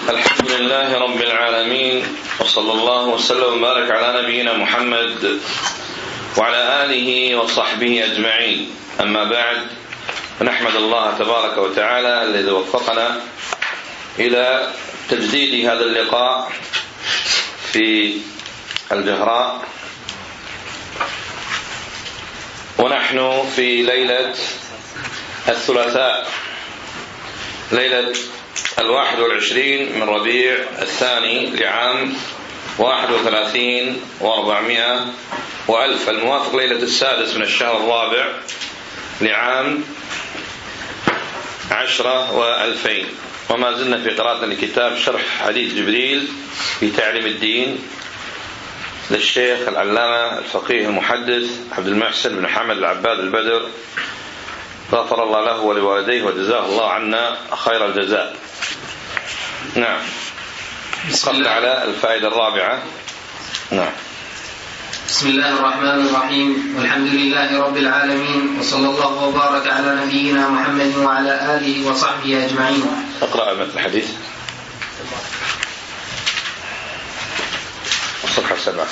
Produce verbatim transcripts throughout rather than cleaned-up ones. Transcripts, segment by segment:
الحمد لله رب العالمين، وصلى الله وسلم وبارك على نبينا محمد وعلى آله وصحبه أجمعين. أما بعد، فنحمد الله تبارك وتعالى الذي وفقنا إلى تجديد هذا اللقاء في الجهراء، ونحن في ليلة الثلاثاء، ليلة الواحد والعشرين من ربيع الثاني لعام واحد وثلاثين واربعمائة وألف، الموافق ليلة السادس من الشهر الرابع لعام عشرة وألفين. وما زلنا في قراءتنا لكتاب شرح حديث جبريل في تعليم الدين للشيخ العلامة الفقيه المحدث عبد المحسن بن محمد العباد البدر، غفر الله له ولوالديه وجزاه الله عنا خير الجزاء. نعم، قبل على الفائدة الرابعة. نعم. بسم الله الرحمن الرحيم، والحمد لله رب العالمين، وصلى الله وبارك على نبينا محمد وعلى آله وصحبه أجمعين. اقرأ مثل الحديث الصفحة السبعة.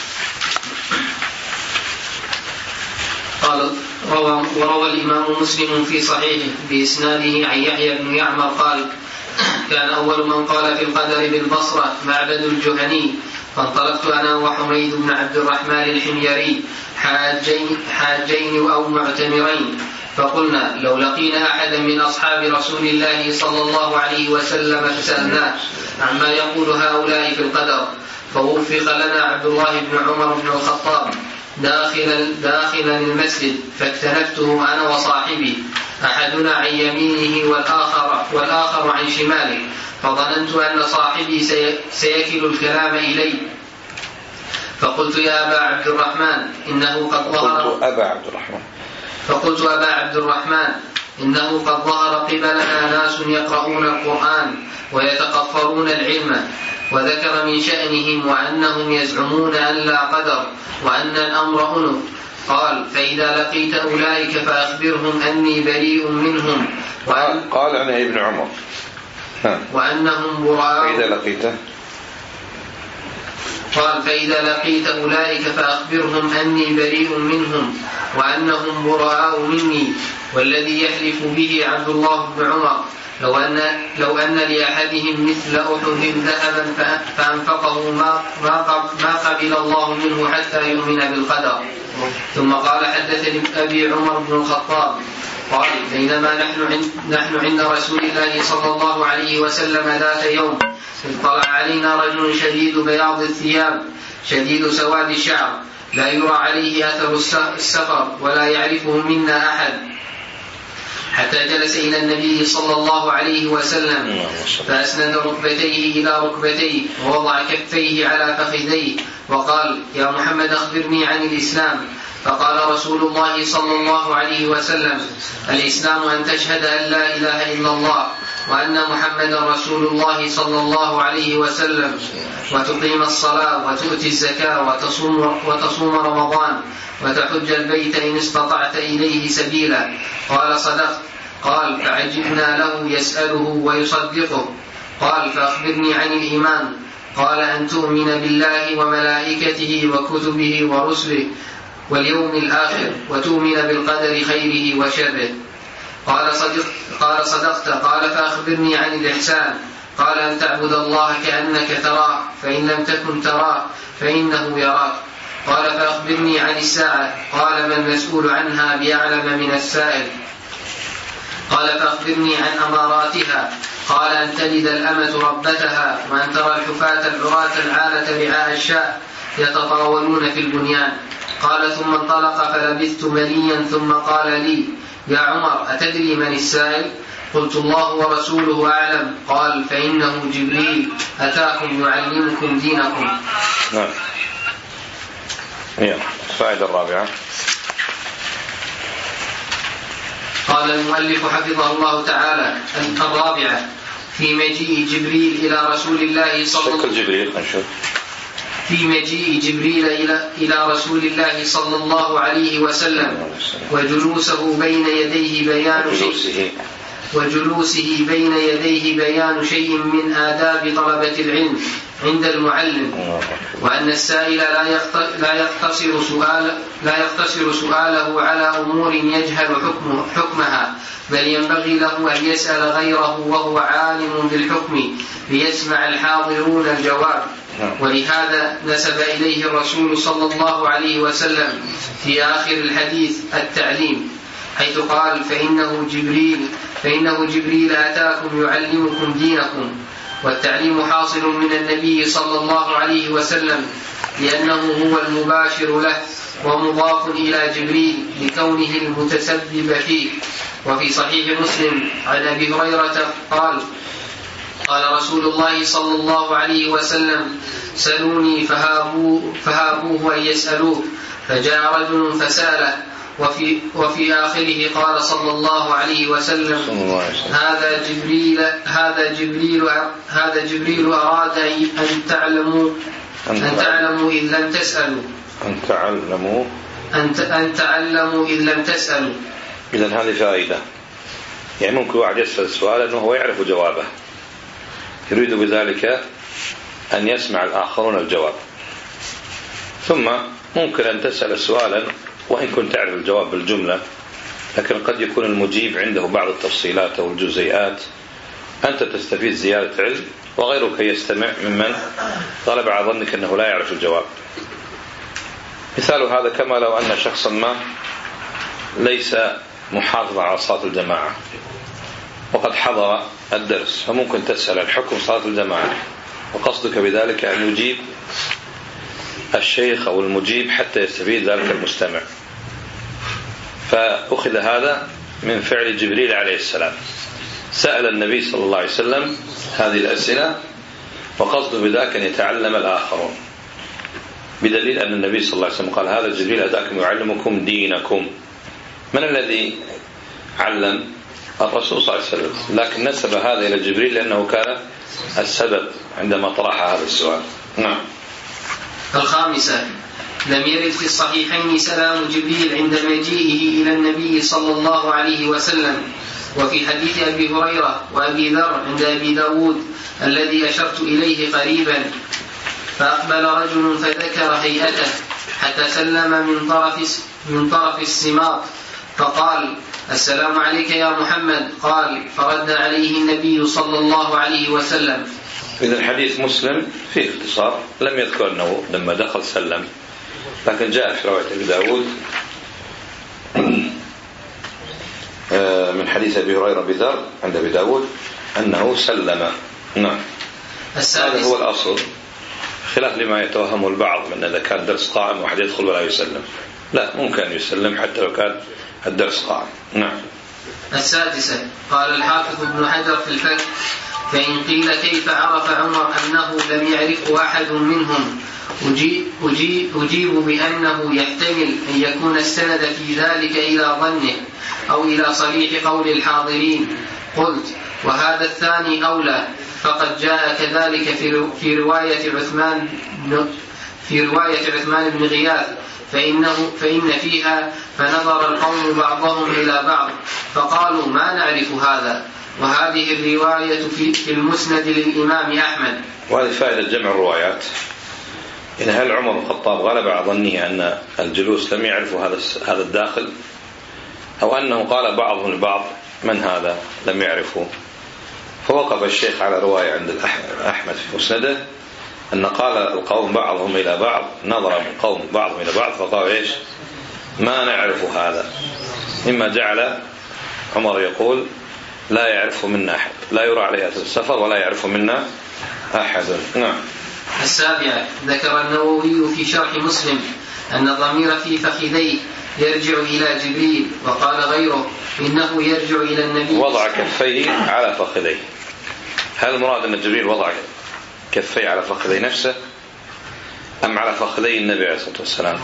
قال: روى وروى الإمام مسلم في صحيحه بإسناده عن يحيى بن يعمر قال: كان أول من قال في القدر بالبصرة معبد الجهني، فانطلقت أنا وحميد بن عبد الرحمن الحميري حاجين, حاجين أو معتمرين، فقلنا لو لقينا أحدا من أصحاب رسول الله صلى الله عليه وسلم فسألناه عما يقول هؤلاء في القدر، فوفق لنا عبد الله بن عمر بن الخطاب داخل داخل المسجد، فاكتنفته أنا وصاحبي، أحدنا عن يمينه والآخر, والآخر عن شماله، فظننت أن صاحبي سيكل الكلام إلي، فقلت يا أبا عبد الرحمن إنه قد ظهر قلت أبا عبد الرحمن فقلت أبا عبد الرحمن إنه قد ظهر قبلنا ناس يقرؤون القرآن ويتقفرون العلم، وذكر من شأنهم وأنهم يزعمون أن لا قدر وأن الأمر أنف. قال: فإذا لقيت أولئك فأخبرهم أني بريء منهم وأن قال أنا ابن عمر وأنهم براء. فإذا لقيته قال: فإذا لقيت أولئك فأخبرهم أني بريء منهم وأنهم براء مني، والذي يحلف به عبد الله بن عمر لو أن, لو أن لأحدهم مثل أحد ذهبا فأنفقه ما, ما قبل الله منه حتى يؤمن بالقدر. ثم قال: حدثني أبي عمر بن الخطاب قال: بينما نحن عند, نحن عند رسول الله صلى الله عليه وسلم ذات يوم، اطلع علينا رجل شديد بياض الثياب شديد سواد الشعر، لا يرى عليه أثر السفر ولا يعرفه منا أحد، حتى جلس إلى النبي صلى الله عليه وسلم، فأسند ركبتيه إلى ركبتيه ووضع كفيه على فخذيه وقال: يا محمد أخبرني عن الإسلام. فقال رسول الله صلى الله عليه وسلم: الإسلام أن تشهد أن لا إله إلا الله وأن محمدا رسول الله صلى الله عليه وسلم، وتقيم الصلاة وتؤتي الزكاة وتصوم, وتصوم رمضان وتحج البيت إن استطعت إليه سبيلا. قال: صدقت. قال: فعجبنا له يسأله ويصدقه. قال: فأخبرني عن الإيمان. قال: أن تؤمن بالله وملائكته وكتبه ورسله واليوم الآخر، وتؤمن بالقدر خيره وشره. قال: صدقت. قال: صدقت. قال: فأخبرني عن الإحسان. قال: أن تعبد الله كأنك تراه، فإن لم تكن تراه فإنه يراك. قال: فأخبرني عن الساعة. قال: ما المسؤول عنها بأعلم من السائل. قال: فأخبرني عن أماراتها. قال: أن تلد الأمة ربتها، وأن ترى الحفاة العراة العالة رعاء الشاء يتطاولون في البنيان. قال: ثم انطلق فلبثت مليا، ثم قال لي: يا عمر، أتدري من السائل؟ قلت: الله ورسوله أعلم. قال: فإنه جبريل أتاكم يعلمكم دينكم. نعم. الفائدة الرابعة. قال المؤلف حفظه الله تعالى: الرابعة في مجيء جبريل إلى رسول الله صلى الله عليه وسلم في مجيء جبريل إلى إلى رسول الله صلى الله عليه وسلم وجلوسه بين يديه بيان شيء وجلوسه بين يديه بيان شيء من آداب طلبة العلم عند المعلم، وأن السائل لا يقتصر سؤال لا يقتصر سؤاله على أمور يجهل حكم حكمها، بل ينبغي له أن يسأل غيره وهو عالم بالحكم ليسمع الحاضرون الجواب. ولهذا نسب إليه الرسول صلى الله عليه وسلم في آخر الحديث التعليم، حيث قال: فإنه جبريل فإنه جبريل أتاكم يعلمكم دينكم. والتعليم حاصل من النبي صلى الله عليه وسلم لأنه هو المباشر له ومضاف إلى جبريل لكونه المتسبب فيه. وفي صحيح مسلم عن أبي هريرة قال: قال رسول الله صلى الله عليه وسلم: سلوني فهابوه, فهابوه أن يسألوه، فجاء رجل فساله. وفي, وفي آخره قال صلى الله عليه وسلم: هذا جبريل هذا جبريل هذا جبريل أراد أن تعلموا أن تعلموا إن لم تسألوا أن تعلموا أن تعلموا إن لم تسألوا. إذن هذه فائدة، يعني ممكن واحد يسأل سؤالا وهو يعرف جوابه، يريد بذلك أن يسمع الآخرون الجواب. ثم ممكن أن تسأل سؤالا وإن كنت تعرف الجواب بالجملة، لكن قد يكون المجيب عنده بعض التفصيلات أو الجزئيات، أنت تستفيد زيادة علم وغيرك يستمع ممن غلب على ظنك أنه لا يعرف الجواب. مثال هذا كما لو أن شخصا ما ليس محافظا على صلاة الجماعة وقد حضر الدرس، فممكن تسأل الحكم صلاة الجماعة، وقصدك بذلك أن يجيب الشيخ أو المجيب حتى يستفيد ذلك المستمع. فأخذ هذا من فعل جبريل عليه السلام، سأل النبي صلى الله عليه وسلم هذه الأسئلة وقصده بذلك أن يتعلم الآخرون، بدليل أن النبي صلى الله عليه وسلم قال: هذا جبريل أتاكم يعلمكم دينكم. من الذي علم؟ الرسول صلى الله عليه وسلم، لكن نسب هذا إلى جبريل لأنه كان السبب عندما طرح هذا السؤال. نعم. الخامسة: لم يرد في الصحيحين سلام جبريل عند مجيئه إلى النبي صلى الله عليه وسلم. وفي حديث أبي هريرة وأبي ذر عند أبي داود الذي أشرت إليه قريبا: فأقبل رجل فذكر هيئته حتى سلم من طرف من طرف السماط فقال: السلام عليك يا محمد. قال: فرد عليه النبي صلى الله عليه وسلم. إذا الحديث مسلم فيه اختصار، لم يذكر أنه لما دخل سلم، لكن جاء في رواية أبي داود من حديث أبي هريرة بذر عند أبي داود أنه سلم. نعم. هذا هو الأصل، خلاف لما يتوهمه البعض من إذا كان درس قائم واحد يدخل ولا يسلم. لا، ممكن أن يسلم حتى لو كان الدرس قائم. نعم. السادسة: قال الحافظ ابن حجر في الفتح: فإن قيل كيف عرف عمر أنه لم يعرفه أحد منهم، أجيب, أجيب, أجيب بأنه يحتمل أن يكون السند في ذلك إلى ظنه أو إلى صريح قول الحاضرين. قلت: وهذا الثاني أولى، فقد جاء كذلك في رواية عثمان في رواية عثمان بن غياث، فإنه فإن فيها: فنظر القوم بعضهم إلى بعض فقالوا ما نعرف هذا. وهذه الرواية في المسند للإمام أحمد. وهذه فائدة جمع الروايات. إن هل عمر بن الخطاب غلب على ظنه أن الجلوس لم يعرفوا هذا هذا الداخل، أو أنه قال بعضهم البعض من هذا لم يعرفه؟ فوقف الشيخ على رواية عند أحمد في مسنده أن قال القوم بعضهم إلى بعض، نظر القوم بعضهم إلى بعض فقال إيش؟ ما نعرف هذا، مما جعل عمر يقول: لا يعرف منا أحد، لا يرى عليه أثر السفر ولا يعرف منا أحد. نعم. السابعة: ذكر النووي في شرح مسلم أن الضمير في فخذيه يرجع إلى جبريل، وقال غيره إنه يرجع إلى النبي. وضع كفيه على فخذيه. هل المراد أن جبريل وضع كفيه على فخذي نفسه أم على فخذي النبي عليه الصلاة والسلام؟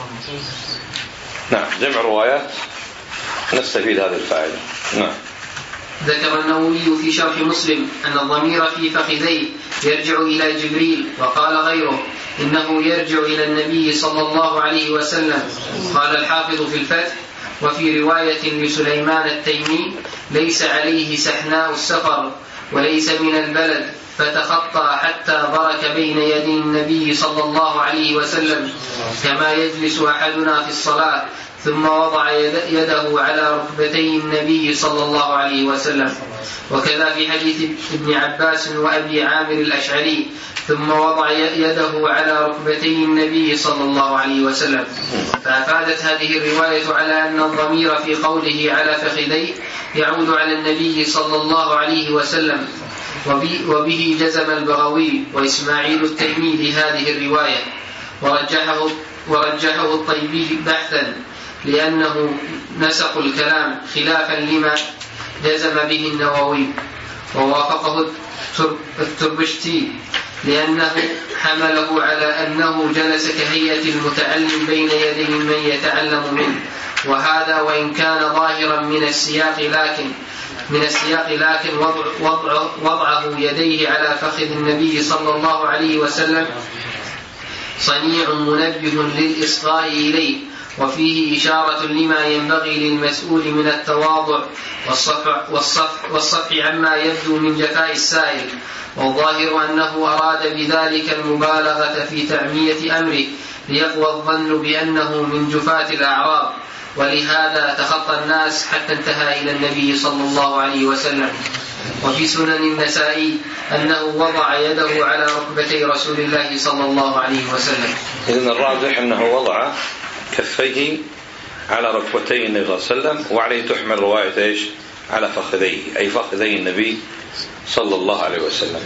نعم. جمع روايات نستفيد هذه الفائدة. نعم. ذكر النووي في شرح مسلم أن الضمير في فخذيه يرجع إلى جبريل، وقال غيره إنه يرجع إلى النبي صلى الله عليه وسلم. قال الحافظ في الفتح: وفي رواية لسليمان التيمي ليس عليه سحناء السفر وليس من البلد، فتخطى حتى برك بين يدي النبي صلى الله عليه وسلم كما يجلس أحدنا في الصلاة، ثم وضع يده على ركبتي النبي صلى الله عليه وسلم. وكذا في حديث ابن عباس وأبي عامر الأشعري: ثم وضع يده على ركبتي النبي صلى الله عليه وسلم. فأفادت هذه الرواية على أن الضمير في قوله على فخذيه يعود على النبي صلى الله عليه وسلم، وبه جزم البغوي وإسماعيل التيمي لهذه الرواية، ورجحه, ورجحه الطيبي بحثا، لأنه نسق الكلام خلافا لما جزم به النووي، ووافقه التربشتي لأنه حمله على أنه جلس كهيئة المتعلم بين يدي من يتعلم منه، وهذا وإن كان ظاهرا من السياق لكن من السياق لكن وضع وضع وضعه يديه على فخذ النبي صلى الله عليه وسلم صنيع منبه للإصغاء إليه، وفيه إشارة لما ينبغي للمسؤول من التواضع والصفح, والصفح, والصفح عما يبدو من جفاء السائل. والظاهر أنه أراد بذلك المبالغة في تعمية أمره ليقوى الظن بأنه من جفاة الأعراب، ولهذا تخطى الناس حتى انتهى إلى النبي صلى الله عليه وسلم. وفي سنن النسائي أنه وضع يده على ركبتي رسول الله صلى الله عليه وسلم. إذن الراجح أنه وضع كفيه على ركبتي النبي صلى الله عليه وسلم، وعليه تحمل رواية إيش؟ على فخذيه، أي فخذي النبي صلى الله عليه وسلم.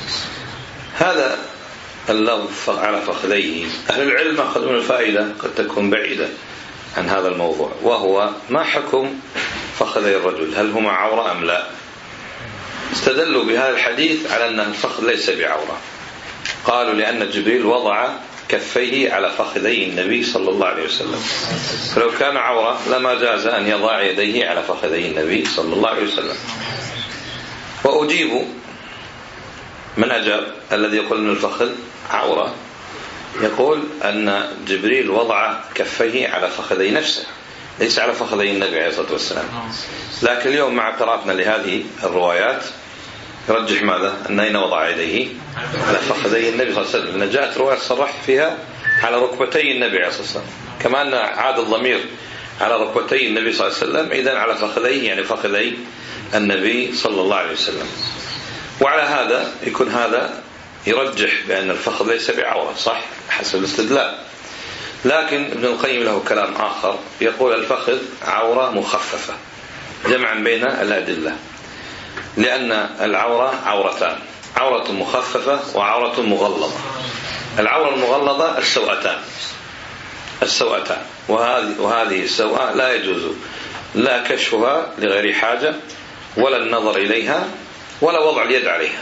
هذا اللفظ على فخذيه، أهل العلم أخذون الفائدة قد تكون بعيدة عن هذا الموضوع، وهو ما حكم فخذي الرجل؟ هل هما عورة أم لا؟ استدلوا بهذا الحديث على أن الفخذ ليس بعورة. قالوا لأن جبريل وضع كفيه على فخذي النبي صلى الله عليه وسلم، فلو كان عورة لما جاز أن يضع يديه على فخذي النبي صلى الله عليه وسلم. وأجيب من أجاب الذي يقول أن الفخذ عورة، يقول أن جبريل وضع كفيه على فخذي نفسه ليس على فخذي النبي عليه الصلاة والسلام. لكن اليوم مع اعترافنا لهذه الروايات يرجح ماذا؟ أن أين وضع يديه؟ على فخذي النبي صلى الله عليه وسلم، لأن جاءت رواية صرح فيها على ركبتي النبي عليه الصلاة والسلام، كما أن عاد الضمير على ركبتي النبي صلى الله عليه وسلم، إذن على فخذيه يعني فخذي النبي صلى الله عليه وسلم. وعلى هذا يكون هذا يرجح بأن الفخذ ليس بعورة، صح حسب الاستدلال. لكن ابن القيم له كلام آخر، يقول الفخذ عورة مخففة، جمعا بين الأدلة، لأن العورة عورتان، عورة مخففة وعورة مغلظة. العورة المغلظة السوأتان السوأتان وهذه وهذه السوأة لا يجوز لا كشفها لغير حاجة، ولا النظر إليها، ولا وضع اليد عليها.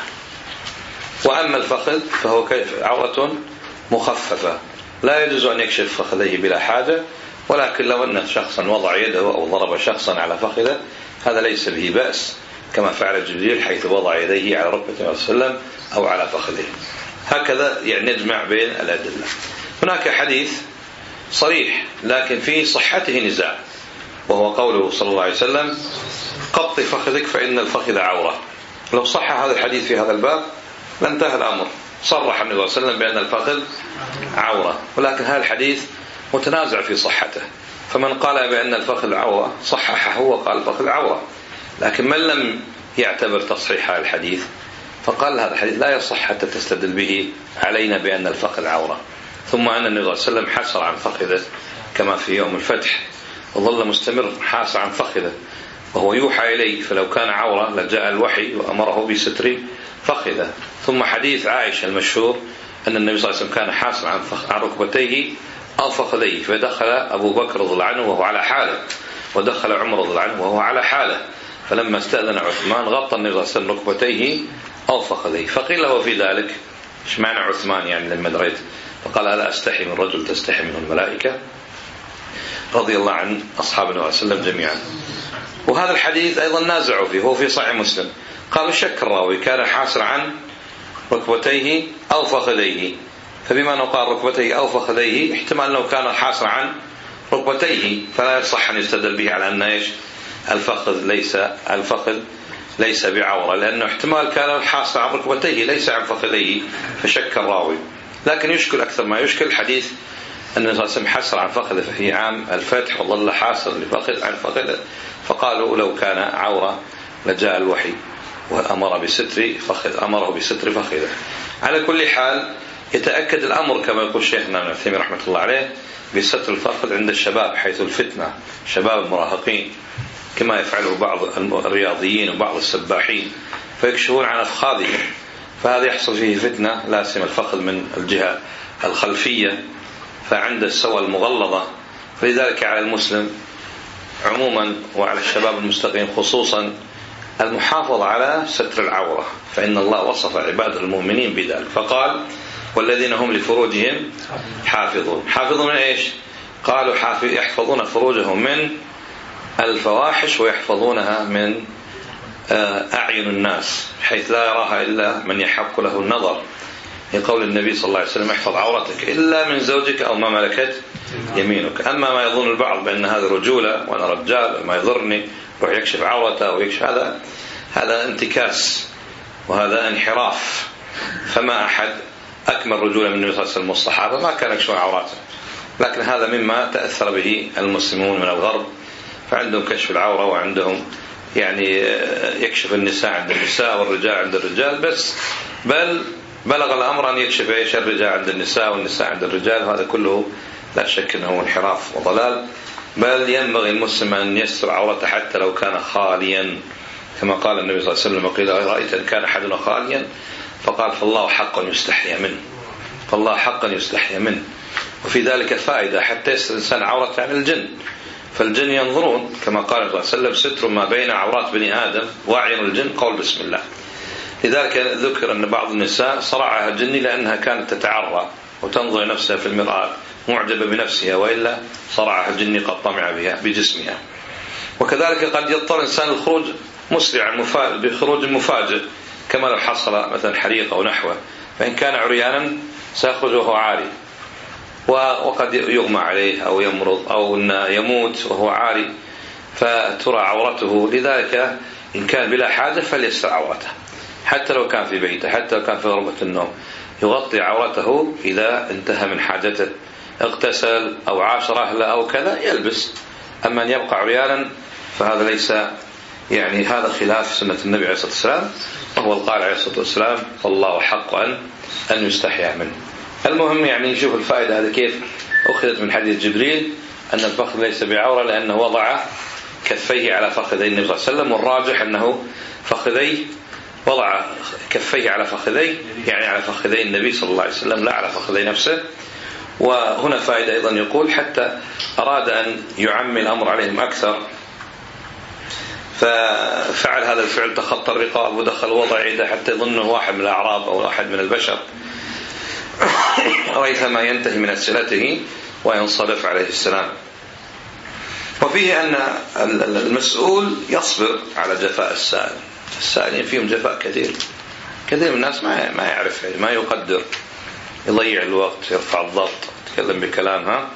وأما الفخذ فهو عورة مخففة، لا يجوز أن يكشف فخذيه بلا حاجة، ولكن لو أن شخصا وضع يده أو ضرب شخصا على فخذه هذا ليس به بأس، كما فعل جبريل حيث وضع يديه على ركبة النبي صلى الله عليه وسلم أو على فخذه. هكذا يعني نجمع بين الأدلة. هناك حديث صريح لكن في صحته نزاع، وهو قوله صلى الله عليه وسلم قبض فخذك فإن الفخذ عورة. لو صح هذا الحديث في هذا الباب لانتهى الأمر، صرح النبي صلى الله عليه وسلم بأن الفخذ عورة، ولكن هذا الحديث متنازع في صحته، فمن قال بأن الفخذ عورة صححه وقال الفخذ عورة، لكن من لم يعتبر تصحيح هذا الحديث فقال هذا الحديث لا يصح حتى تستدل به علينا بأن الفخذ عورة. ثم أن النبي صلى الله عليه وسلم حسر عن فخذه كما في يوم الفتح، وظل مستمر حاسر عن فخذه وهو يوحى إليه، فلو كان عورة لجاء الوحي وأمره بستر فخذه. ثم حديث عائشة المشهور أن النبي صلى الله عليه وسلم كان حاسر عن, عن ركبتيه أو فخذيه، فدخل أبو بكر رضي الله عنه وهو على حاله، ودخل عمر رضي الله عنه وهو على حاله، فلما استأذن عثمان غطى النبي صلى الله عليه وسلم ركبتيه أو فخذيه. فقيل له في ذلك ايش معنى عثمان يعني لما دريت؟ فقال ألا أستحي من رجل تستحي منه الملائكة، رضي الله عن أصحاب النبي صلى الله عليه وسلم جميعا. وهذا الحديث أيضا نازعوا فيه، هو في صحيح مسلم، قالوا شك الراوي كان حاسر عن ركبتيه أو فخذيه، فبما أنه قال ركبتيه أو فخذيه احتمال أنه كان حاسر عن ركبتيه، فلا يصح أن يستدل به على أن إيش الفخذ ليس الفخذ ليس بعورة، لأنه احتمال كان الحاصل عن ركبتيه ليس عن فخذيه فشك الراوي. لكن يشكل أكثر ما يشكل حديث أن النبي صلى الله عليه وسلم حسر عن فخذه في عام الفتح وظل حاصر لفخذ عن فخذه، فقالوا لو كان عورة لجاء الوحي وأمر بستر فخذ أمره بستر فخذه. على كل حال يتأكد الأمر كما يقول شيخنا ابن عثيمين رحمة الله عليه بستر الفخذ عند الشباب، حيث الفتنة شباب المراهقين كما يفعله بعض الرياضيين وبعض السباحين فيكشفون عن أفخاذهم، فهذا يحصل فيه فتنة لا سيما الفخذ من الجهة الخلفية، فعند السوى المغلظة. فلذلك على المسلم عموما وعلى الشباب المستقيم خصوصا المحافظة على ستر العورة، فإن الله وصف عباده المؤمنين بذلك فقال والذين هم لفروجهم حافظون. حافظون من إيش؟ قالوا حافظ يحفظون فروجهم من الفواحش ويحفظونها من أعين الناس حيث لا يراها إلا من يحق له النظر، لقول النبي صلى الله عليه وسلم احفظ عورتك إلا من زوجك أو ما ملكت يمينك. أما ما يظن البعض بأن هذا رجولة وأنا رجال وما يضرني روح يكشف عورته ويكشف، هذا هذا انتكاس وهذا انحراف. فما أحد أكمل رجولة من النبي صلى الله عليه وسلم والصحابة ما كان يكشف عوراته، لكن هذا مما تأثر به المسلمون من الغرب، فعندهم كشف العورة وعندهم يعني يكشف النساء عند النساء والرجال عند الرجال بس، بل بلغ الأمر أن يكشف إيش الرجال عند النساء والنساء عند الرجال. هذا كله لا شك أنه انحراف وضلال، بل ينبغي المسلم أن يستر عورته حتى لو كان خاليا، كما قال النبي صلى الله عليه وسلم قيل رأيت أن كان أحدنا خاليا فقال فالله حقا يستحيا منه، فالله حقا يستحيا منه. وفي ذلك فائدة حتى يستر الإنسان عورته عن الجن، فالجن ينظرون كما قال صلى الله عليه وسلم ستر ما بين عورات بني آدم وأعين الجن قول بسم الله. لذلك ذكر أن بعض النساء صرعها الجن لأنها كانت تتعرى وتنظر نفسها في المرآة معجبة بنفسها، وإلا صرعها الجن قد طمع بها بجسمها. وكذلك قد يضطر الإنسان الخروج مسرعا بخروج مفاجئ كما لو حصل مثلا حريق أو نحوه، فإن كان عريانا سيخرج وهو عاري، وقد يغمى عليه أو يمرض أو يموت وهو عاري فترى عورته. لذلك إن كان بلا حاجة فليستر عورته حتى لو كان في بيته، حتى لو كان في غرفة النوم يغطي عورته إذا انتهى من حاجته، اغتسل أو عاشر أهله أو كذا يلبس. أما أن يبقى عريانا فهذا ليس يعني هذا خلاف سنة النبي عليه الصلاة والسلام، وهو القائل عليه الصلاة والسلام فالله حق أن أن يستحيا منه. المهم يعني نشوف الفائدة هذا كيف أخذت من حديث جبريل أن الفخذ ليس بعورة، لأنه وضع كفيه على فخذي النبي صلى الله عليه وسلم، والراجح أنه فخذي وضع كفيه على فخذي يعني على فخذي النبي صلى الله عليه وسلم لا على فخذي نفسه. وهنا فائدة أيضا يقول حتى أراد أن يعمي الأمر عليهم أكثر ففعل هذا الفعل، تخطى الرقاب ودخل وضع يده حتى يظنه واحد من الأعراب أو واحد من البشر ريثما ينتهي من أسئلته وينصرف عليه السلام. وفيه أن المسؤول يصبر على جفاء السائل، السائلين فيهم جفاء كثير، كثير من الناس ما ما يعرف ما يقدر، يضيع الوقت، يرفع الضغط، يتكلم بكلامها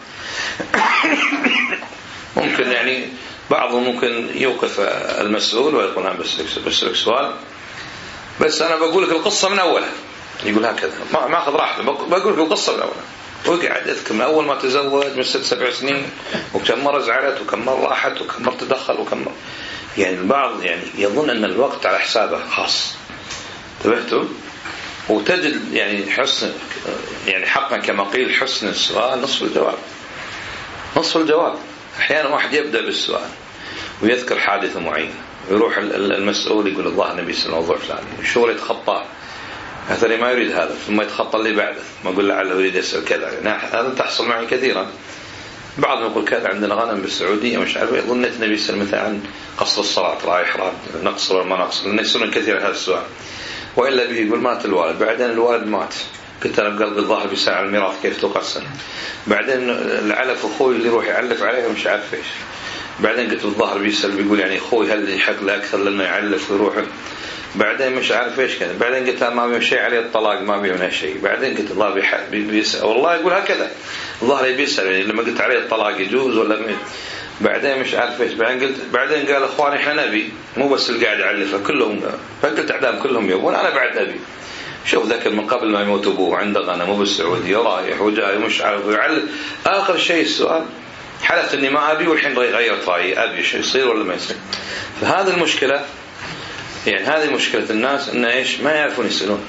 ممكن يعني بعضهم ممكن يوقف المسؤول ويقول أنا بسألك سؤال بس أنا بقول لك القصة من أولها، يقول هكذا ما ما أخذ راحته، بقول لك القصة من أولها، وقعد يذكر من أول ما تزوج من ست سبع سنين وكم مرة زعلت وكم مرة راحت وكم مرة تدخل وكم مرة. يعني البعض يعني يظن أن الوقت على حسابه خاص، انتبهتوا؟ وتجد يعني حسن يعني حقا كما قيل حسن السؤال نصف الجواب، نصف الجواب. أحيانا واحد يبدأ بالسؤال ويذكر حادثة معينة ويروح المسؤول يقول الله النبي صلى الله عليه وسلم الشغل يتخطاه، مثلا ما يريد هذا ثم يتخطى اللي بعده ما يقول لعله يريد يسأل كذا. يعني هذا تحصل معي كثيرا. بعضهم يقول كذا عندنا غنم بالسعودية مش عارف، ظنيت النبي صلى الله عليه وسلم مثلا عن قصر الصلاة رايح راد نقصر ولا ما نقصر، لأن يسألون كثير هذا السؤال. وإلا به يقول مات الوالد، بعدين الوالد مات، قلت أنا بقلب الظاهر بساعة الميراث كيف تقسم، بعدين العلف أخوي اللي يروح يعلف عليه ومش عارف إيش، بعدين قلت الظاهر بيسأل بيقول يعني أخوي هل يحق له أكثر لأنه يعلف ويروح، بعدين مش عارف إيش كذا، بعدين قلت ما بيه شيء عليه الطلاق ما بيه منها شيء، بعدين قلت الله بيسأل والله يقول هكذا الظاهر بيسأل يعني لما قلت عليه الطلاق يجوز ولا مين، بعدين مش عارف ايش، بعدين قلت بعدين قال اخواني احنا نبي، مو بس اللي قاعد يعلفه كلهم، فقلت اعدام كلهم يبون، انا بعد نبي. شوف ذاك من قبل ما يموت ابوه عنده غنم مو بالسعوديه رايح وجاي مش عارف يعلف، اخر شيء السؤال حلفت اني ما ابي والحين غيرت رايي، ابي شيء يصير ولا ما يصير. فهذه المشكله، يعني هذه مشكله الناس ان ايش ما يعرفون يسالون.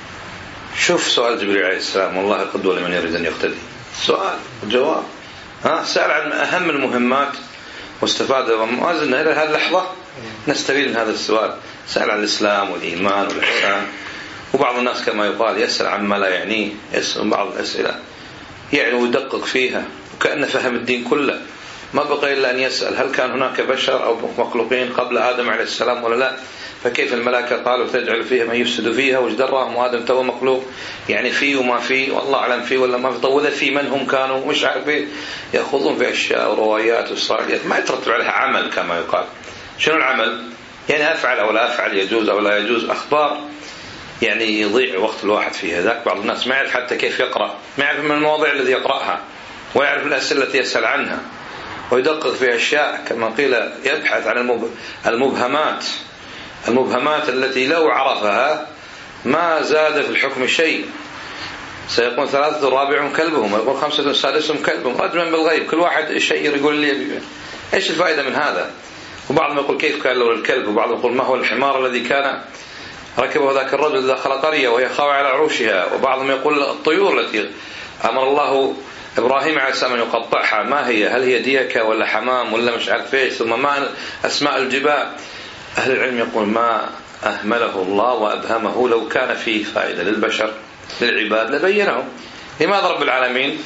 شوف سؤال جبريل عليه السلام والله قدوة لمن يريد ان يقتدي، سؤال وجواب، ها سأل عن اهم المهمات واستفاد. ما زلنا الى هذه اللحظه نستفيد من هذا السؤال، سأل عن الاسلام والايمان والاحسان. وبعض الناس كما يقال يسأل عما لا يعنيه، يسأل بعض الاسئله يعني ويدقق فيها وكأنه فهم الدين كله، ما بقي إلا أن يسأل هل كان هناك بشر أو مخلوقين قبل آدم عليه السلام ولا لا؟ فكيف الملائكة قالوا تجعل فيها من يفسد فيها وش دراهم وآدم تو مخلوق، يعني فيه وما فيه والله أعلم فيه ولا ما فيه، طوله فيه من هم كانوا مش عارف ايه، يأخذون في أشياء وروايات وإسرائيليات ما يترتب عليها عمل كما يقال. شنو العمل؟ يعني أفعل أو لا أفعل، يجوز أو لا يجوز، أخبار يعني يضيع وقت الواحد فيها. ذاك بعض الناس ما يعرف حتى كيف يقرأ، ما يعرف من المواضيع الذي يقرأها، ويعرف الأسئلة التي يسأل عنها، ويدقق في أشياء كما قيل يبحث عن المبهمات المبهمات التي لو عرفها ما زاد في الحكم شيء. سيكون ثلاثة رابعهم كلبهم، ويقول خمسة سادسهم كلبهم، رجما بالغيب، كل واحد شيء يقول لي إيش الفائدة من هذا. وبعضهم يقول كيف كان لو الكلب، وبعضهم يقول ما هو الحمار الذي كان ركبه ذاك الرجل داخل قرية وهي خاوية على عروشها. وبعضهم يقول الطيور التي أمر الله إبراهيم عليه السلام يقطعها ما هي، هل هي ديكة ولا حمام ولا مش عارف ايش، ثم ما أسماء الجبال. أهل العلم يقول ما أهمله الله وأبهمه، لو كان فيه فائدة للبشر للعباد لبينه. لماذا رب العالمين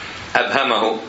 أبهمه؟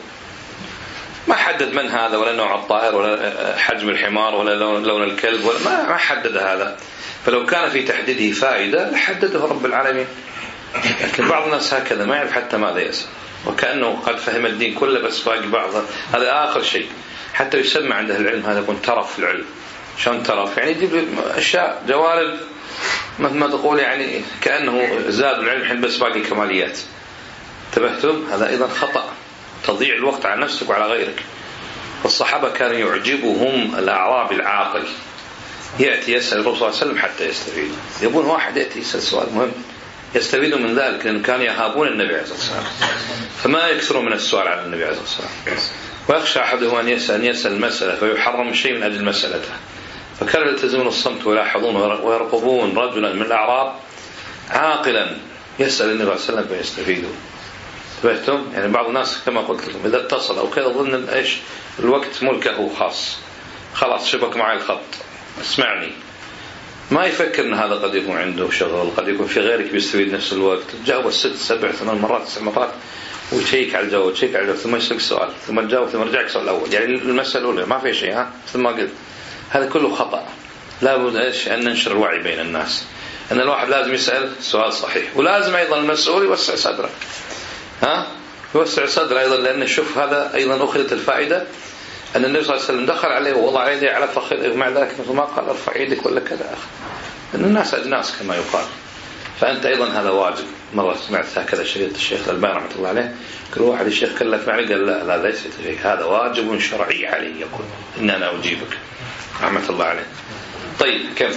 ما حدد من هذا ولا نوع الطائر ولا حجم الحمار ولا لون الكلب ولا ما حدد هذا. فلو كان في تحديده فائدة لحدده رب العالمين. لكن بعض الناس هكذا ما يعرف حتى ماذا يسأل، وكأنه قد فهم الدين كله بس باقي بعضه. هذا آخر شيء حتى يسمى عند أهل العلم هذا يكون ترف في العلم. شلون ترف؟ يعني يجيب أشياء جوانب مثل ما تقول يعني كأنه زاد العلم الحين بس باقي كماليات. انتبهتم؟ هذا أيضا خطأ، تضيع الوقت على نفسك وعلى غيرك. والصحابة كانوا يعجبهم الأعرابي العاقل يأتي يسأل الرسول صلى الله عليه وسلم حتى يستفيد. يبون واحد يأتي يسأل سؤال مهم يستفيدوا من ذلك، لأنهم كانوا يهابون النبي عليه الصلاة والسلام، فما يكثرون من السؤال عن النبي عليه الصلاة والسلام. ويخشى أحدهم أن يسأل, أن يسأل المسألة فيحرم شيء من أجل مسألته. فكانوا يلتزمون الصمت ويلاحظون ويرقبون رجلا من الأعراب عاقلا يسأل النبي عليه الصلاة والسلام فيستفيدوا. تبهتم؟ يعني بعض الناس كما قلت لكم إذا اتصل أو كذا ظن إيش الوقت ملكه خاص، خلاص شبك معي الخط اسمعني، ما يفكر ان هذا قد يكون عنده شغل، قد يكون في غيرك بيستفيد نفس الوقت. تجاوب الست سبع ثمان مرات تسع مرات ويشيك على الجواب ويشيك على الجواب ثم يسألك السؤال ثم تجاوب ثم رجعك السؤال الأول، يعني المسألة الأولى ما في شيء. ها مثل ما قلت هذا كله خطأ. لابد ايش أن ننشر الوعي بين الناس أن الواحد لازم يسأل سؤال صحيح، ولازم أيضا المسؤول يوسع صدره. ها يوسع صدره أيضا، لأن شوف هذا أيضا أخذت الفائدة أن النبي صلى الله عليه وسلم دخل عليه ووضع يده على فخذه، ومع ذلك مثل ما قال ارفع يدك ولا كذا أخي، أن الناس أجناس كما يقال. فأنت أيضا هذا واجب. مرة سمعت هكذا شريط الشيخ الألباني رحمة الله عليه، كل واحد الشيخ كلف معي قال لا لا ليس شيء، هذا واجب شرعي علي يقول إن أنا أجيبك رحمة الله عليه. طيب كم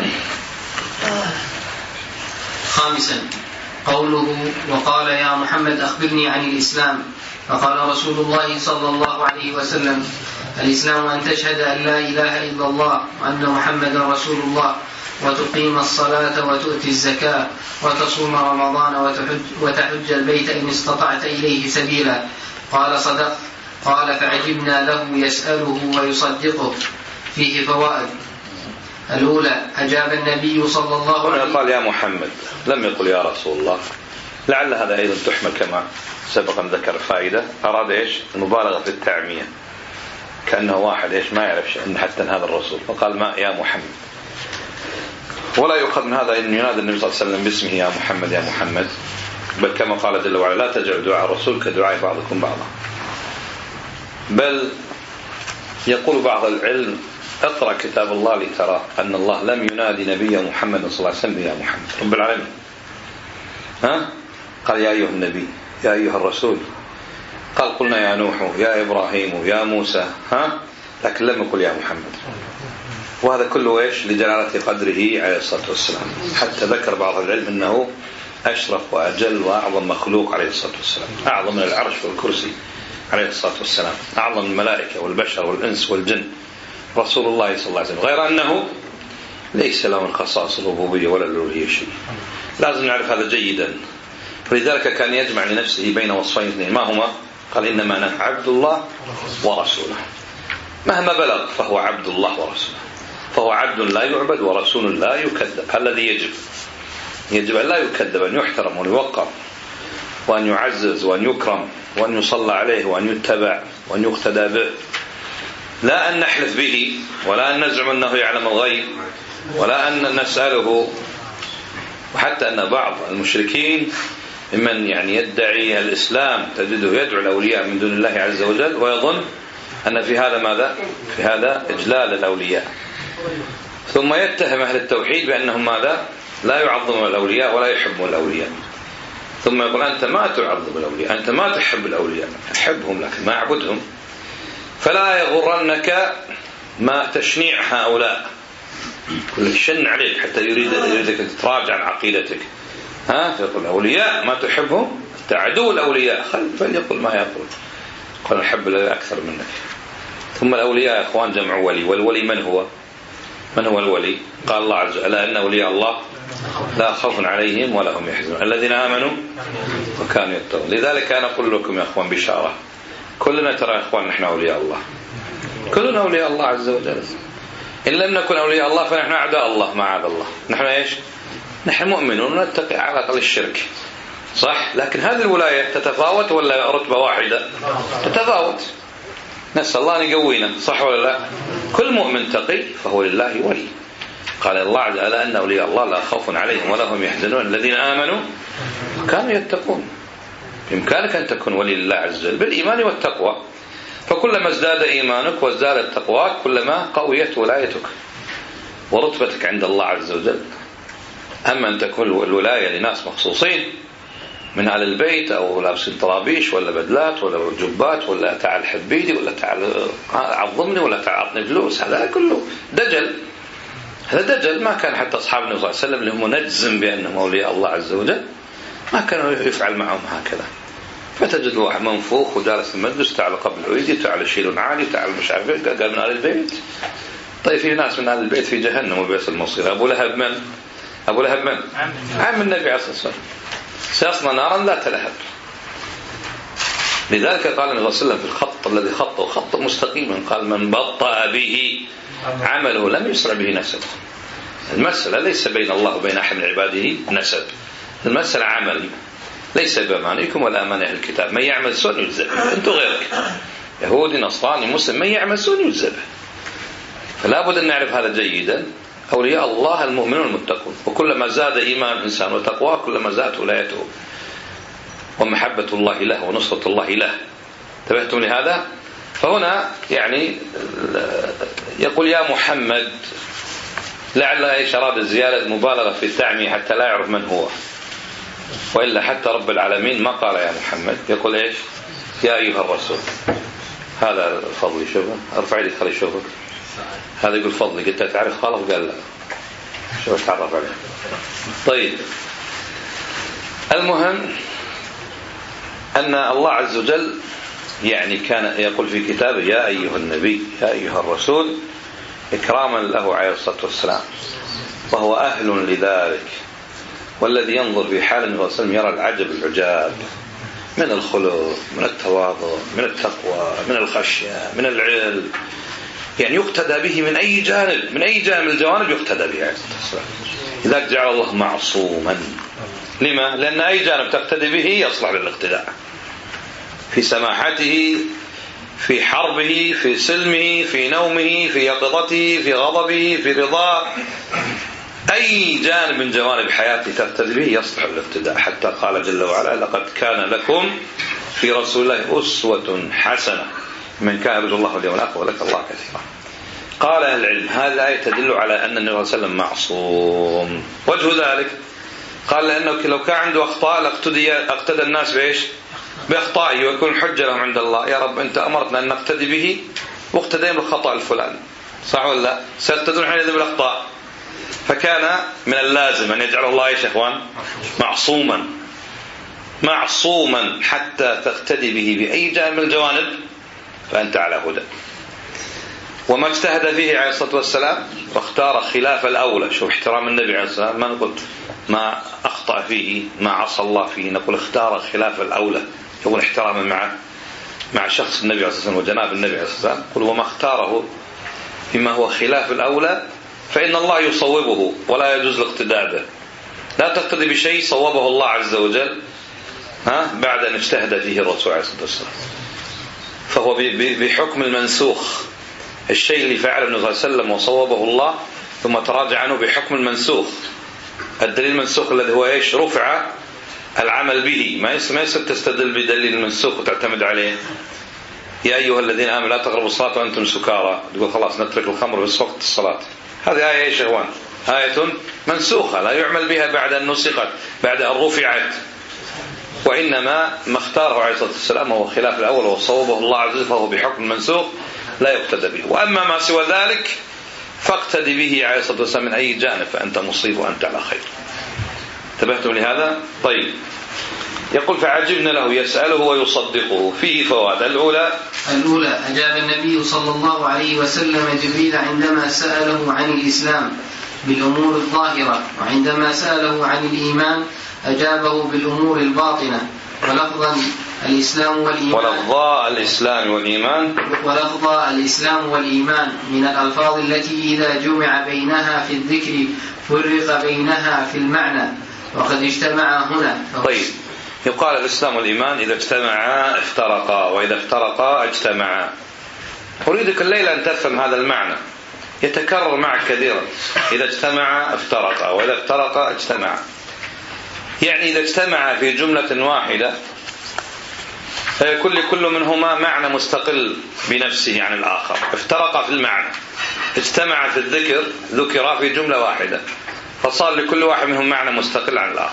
خامسا قوله وقال يا محمد أخبرني عن الإسلام، فقال رسول الله صلى الله عليه وسلم الإسلام أن تشهد أن لا إله إلا الله وأن محمدا رسول الله وتقيم الصلاة وتؤتي الزكاة وتصوم رمضان وتحج, وتحج البيت إن استطعت إليه سبيلا. قال صدق. قال فعجبنا له يسأله ويصدقه. فيه فوائد. الأولى أجاب النبي صلى الله عليه وسلم قال يا محمد، لم يقل يا رسول الله. لعل هذا أيضا تحمل كما سبقا ذكر فائدة، أراد إيش المبالغة في التعمية، كأنه واحد إيش ما يعرف أن حتى هذا الرسول، فقال ما يا محمد. ولا يؤخذ من هذا أن ينادى النبي صلى الله عليه وسلم باسمه يا محمد يا محمد، بل كما قال جل وعلا لا تجعل دعاء الرسول كدعاء بعضكم بعضا. بل يقول بعض العلم اقرأ كتاب الله لترى أن الله لم ينادي نبي محمد صلى الله عليه وسلم يا محمد رب العالمين. ها قال يا أيها النبي يا أيها الرسول قال قلنا يا نوح يا إبراهيم يا موسى، ها، لكن لم يقل يا محمد. وهذا كله إيش؟ لجلالة قدره عليه الصلاة والسلام، حتى ذكر بعض العلم أنه أشرف وأجل وأعظم مخلوق عليه الصلاة والسلام، أعظم من العرش والكرسي عليه الصلاة والسلام، أعظم من الملائكة والبشر والإنس والجن رسول الله صلى الله عليه وسلم، غير أنه ليس له من خصائص الربوبية ولا الألوهية شيء. لازم نعرف هذا جيدا. فلذلك كان يجمع لنفسه بين وصفين اثنين، ما هما؟ قال إنما أنا عبد الله ورسوله، مهما بلغ فهو عبد الله ورسوله، فهو عبد لا يعبد ورسول لا يكذب. الذي يجب يجب أن لا يكذب، أن يحترم وأن يوقر وأن يعزز وأن يكرم وأن يصلى عليه وأن يتبع وأن يقتدى به، لا أن نحلف به ولا أن نزعم أنه يعلم الغيب ولا أن نسأله. وحتى أن بعض المشركين ممن يعني يدعي الإسلام تجده يدعو الأولياء من دون الله عز وجل ويظن أن في هذا ماذا؟ في هذا إجلال الأولياء، ثم يتهم أهل التوحيد بأنهم ماذا؟ لا يعظمون الأولياء ولا يحبون الأولياء، ثم يقول أنت ما تعظم الأولياء، أنت ما تحب الأولياء، أحبهم لكن ما أعبدهم. فلا يغرنك ما تشنيع هؤلاء، كل شن عليك حتى يريد يريدك أن تراجع عن عقيدتك. ها، فيقول الأولياء ما تحبهم، أنت عدو الأولياء، خل فليقل ما يقول، قل نحب أكثر منك. ثم الأولياء يا إخوان جمع ولي، والولي من هو؟ من هو الولي؟ قال الله عز وجل أن أولياء الله لا خوف عليهم ولا هم يحزنون الذين آمنوا وكانوا يتقون. لذلك أنا أقول لكم يا إخوان بشارة، كلنا ترى يا إخوان نحن أولياء الله، كلنا أولياء الله عز وجل. إن لم نكن أولياء الله فنحن أعداء الله معاذ الله. نحن إيش؟ نحن مؤمنون نتقي على الأقل الشرك، صح؟ لكن هذه الولاية تتفاوت ولا رتبة واحدة؟ تتفاوت. نسأل الله أن يقوينا، صح ولا لا؟ كل مؤمن تقي فهو لله ولي. قال الله عز وجل أن أولياء الله لا خوف عليهم ولا هم يحزنون الذين آمنوا كانوا يتقون. بإمكانك أن تكون ولي لله عز وجل بالإيمان والتقوى، فكلما ازداد إيمانك وازدادت تقواك كلما قويت ولايتك ورتبتك عند الله عز وجل. أما أن تكون الولاية لناس مخصوصين من أهل البيت أو لابسين طرابيش ولا بدلات ولا جبات ولا تعال حبيدي ولا تعال عظمني ولا تعال عطني فلوس، هذا كله دجل، هذا دجل. ما كان حتى أصحاب النبي صلى الله عليه وسلم اللي هم نجزم بأنهم أولياء الله عز وجل ما كانوا يفعل معهم هكذا. فتجد واحد منفوخ وجالس في المجلس، تعال قبل عيدي، تعال شيل عالي، تعال مش عارف ايه، قال من أهل البيت. طيب في ناس من أهل البيت في جهنم وبئس المصير. أبو لهب من؟ أبو لهب من؟ عم النبي عليه الصلاة والسلام، سيصلى نارا لا تلهب. لذلك قال النبي صلى الله عليه وسلم في الخط الذي خطه خط مستقيما، قال من بطأ به عمله لم يسرع به نسبه. المسألة ليس بين الله وبين أحد من عباده نسب، المسألة عمل، ليس بأمانيكم ولا أمان أهل الكتاب، من يعمل سوء يجزى به. أنتم غيرك يهودي نصراني مسلم، من يعمل سوء يجزى به. فلا بد أن نعرف هذا جيدا. أولياء الله المؤمنون المتقون، وكلما زاد إيمان الإنسان وتقواه كلما زادت ولايته ومحبة الله له ونصرة الله له. انتبهتم لهذا؟ فهنا يعني يقول يا محمد، لعل ايش اراد الزياده المبالغه في التعميه حتى لا يعرف من هو، والا حتى رب العالمين ما قال يا محمد، يقول ايش؟ يا ايها الرسول. هذا فضلي، شوفه ارفع لي خلي شوفك، هذا يقول فضلي، قلت تعرف خالص، قال لا، شوف تعرف عليه. طيب المهم أن الله عز وجل يعني كان يقول في كتابه يا أيها النبي يا أيها الرسول إكراما له عليه الصلاة والسلام، وهو أهل لذلك. والذي ينظر في حال النبي صلى الله عليه وسلم يرى العجب العجاب من الخلق، من التواضع، من التقوى، من الخشية، من العلم، يعني يقتدى به من أي جانب، من أي جانب من الجوانب يقتدى به عليه الصلاة والسلام. لذلك جعل الله معصوما. لما؟ لأن أي جانب تقتدي به يصلح للاقتداء، في سماحته، في حربه، في سلمه، في نومه، في يقظته، في غضبه، في رضاه، أي جانب من جوانب حياته تقتدي به يصلح للاقتداء. حتى قال جل وعلا لقد كان لكم في رسول الله أسوة حسنة من كان يرجو الله واليوم الآخر وذكر الله كثيرا. قال أهل العلم هذه الآية تدل على أن النبي صلى الله عليه وسلم معصوم. وجه ذلك قال لأنه لو كان عنده أخطاء لاقتدي اقتدى الناس بإيش؟ بأخطائه ويكون حجة لهم عند الله. يا رب أنت أمرتنا أن نقتدي به واقتدينا بالخطأ الفلاني، صح ولا لا؟ سيقتدون حينئذ بالأخطاء. فكان من اللازم أن يجعل الله يا إخوان معصوما معصوما حتى تقتدي به بأي جانب من الجوانب فأنت على هدى. وما اجتهد فيه عليه الصلاة والسلام واختار خلاف الأولى. شوف احترام النبي عليه الصلاة والسلام، ما نقول ما أخطأ فيه ما عصى الله فيه، نقول اختار خلاف الأولى، يقول احتراما مع مع شخص النبي عليه الصلاة والسلام وجناب النبي عليه الصلاة والسلام. قل وما اختاره فيما هو خلاف الأولى فإن الله يصوبه ولا يجوز الاقتداء به. لا تقتدي بشيء صوبه الله عز وجل ها بعد أن اجتهد فيه الرسول عليه الصلاة والسلام، فهو بحكم المنسوخ. الشيء اللي فعله النبي صلى الله عليه وسلم وصوبه الله ثم تراجع عنه بحكم المنسوخ. الدليل المنسوخ الذي هو ايش؟ رفع العمل به. ما ما يصير تستدل بدليل المنسوخ وتعتمد عليه. يا أيها الذين آمنوا لا تقربوا الصلاة وأنتم سكارى، تقول خلاص نترك الخمر بس وقت الصلاة. هذه آية يا شيخوان آية منسوخة لا يعمل بها بعد أن نسخت بعد أن رفعت. وإنما ما اختاره عليه الصلاة والسلام هو خلاف الأول وصوبه الله عز وجل فهو بحكم منسوخ لا يقتدى به. وأما ما سوى ذلك فاقتدي به عليه الصلاة والسلام من أي جانب فأنت مصيب وأنت على خير. انتبهتم لهذا؟ طيب. يقول فعجبنا له يسأله ويصدقه. فيه فوائد. الأولى الأولى أجاب النبي صلى الله عليه وسلم جبريل عندما سأله عن الإسلام بالأمور الظاهرة، وعندما سأله عن الإيمان أجابه بالأمور الباطنة. ولفظا الإسلام والإيمان ولفظا الإسلام والإيمان ولفظا الإسلام والإيمان من الألفاظ التي إذا جمع بينها في الذكر فرق بينها في المعنى، وقد اجتمع هنا. طيب. يقال الإسلام والإيمان إذا اجتمعا افترقا وإذا افترقا اجتمعا. أريدك الليلة أن تفهم هذا المعنى، يتكرر معك كثيرا. إذا اجتمعا افترقا وإذا افترقا اجتمعا، يعني إذا اجتمعا في جملة واحدة فيكون لكل منهما معنى مستقل بنفسه عن الآخر. افترقا في المعنى، اجتمع في الذكر ذكرا في جملة واحدة فصار لكل واحد منهم معنى مستقل عن الآخر.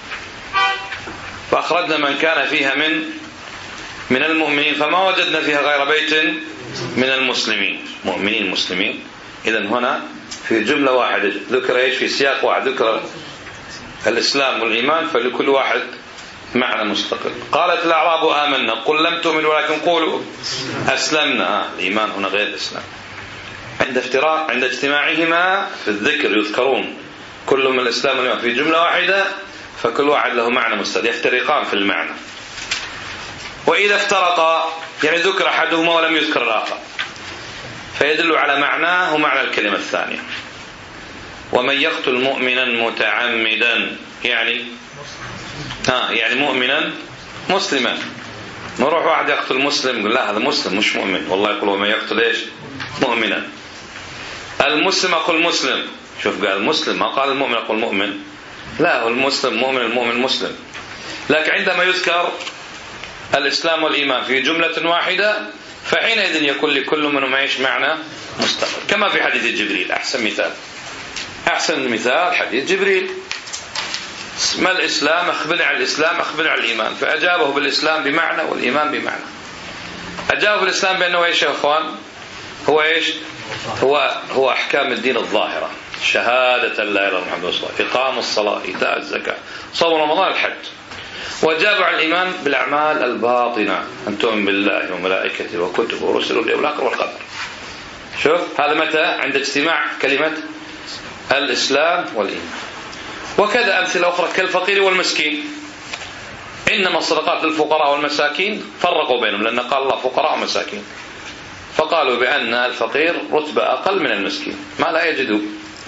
فأخرجنا من كان فيها من من المؤمنين فما وجدنا فيها غير بيت من المسلمين. مؤمنين مسلمين. إذن هنا في جملة واحدة ذكر إيش؟ في سياق واحد ذكر الإسلام والإيمان فلكل واحد معنى مستقل. قالت الأعراب آمنا قل لم تؤمنوا ولكن قولوا أسلمنا. الإيمان هنا غير الإسلام. عند افتراق عند اجتماعهما في الذكر يذكرون كل من الإسلام والإيمان في جملة واحدة فكل واحد له معنى مستقل، يفترقان في المعنى. وإذا افترقا يعني ذكر أحدهما ولم يذكر الآخر فيدل على معناه ومعنى الكلمة الثانية. ومن يقتل مؤمنا متعمدا يعني ها يعني مؤمنا مسلما. نروح واحد يقتل مسلم يقول لا هذا مسلم مش مؤمن، والله يقول ومن يقتل ايش؟ مؤمنا. المسلم أقول مسلم. شوف قال مسلم ما قال المؤمن أقول مؤمن. لا هو المسلم مؤمن المؤمن مسلم. لكن عندما يذكر الإسلام والإيمان في جملة واحدة فحينئذ يكون لكل منهم ايش؟ معنى مستقل. كما في حديث جبريل. أحسن مثال أحسن مثال حديث جبريل. ما الإسلام؟ أخبرني عن الإسلام أخبرني عن الإيمان. فأجابه بالإسلام بمعنى والإيمان بمعنى. أجابه بالإسلام بأنه إيش يا أخوان؟ هو إيش؟ هو هو أحكام الدين الظاهرة، شهادة لا إله إلا الله محمد رسول الله، إقام الصلاة، إيتاء الزكاة، صوم رمضان، الحج. وأجاب عن الإيمان بالأعمال الباطنة، أن تؤمن بالله وملائكته وكتبه ورسله واليوم الآخر والقدر. شوف هذا متى؟ عند اجتماع كلمة الإسلام والإيمان. وكذا أمثلة أخرى كالفقير والمسكين. إنما الصدقات للفقراء والمساكين فرقوا بينهم لأن قال الله فقراء ومساكين، فقالوا بأن الفقير رتبة أقل من المسكين ما لا يجد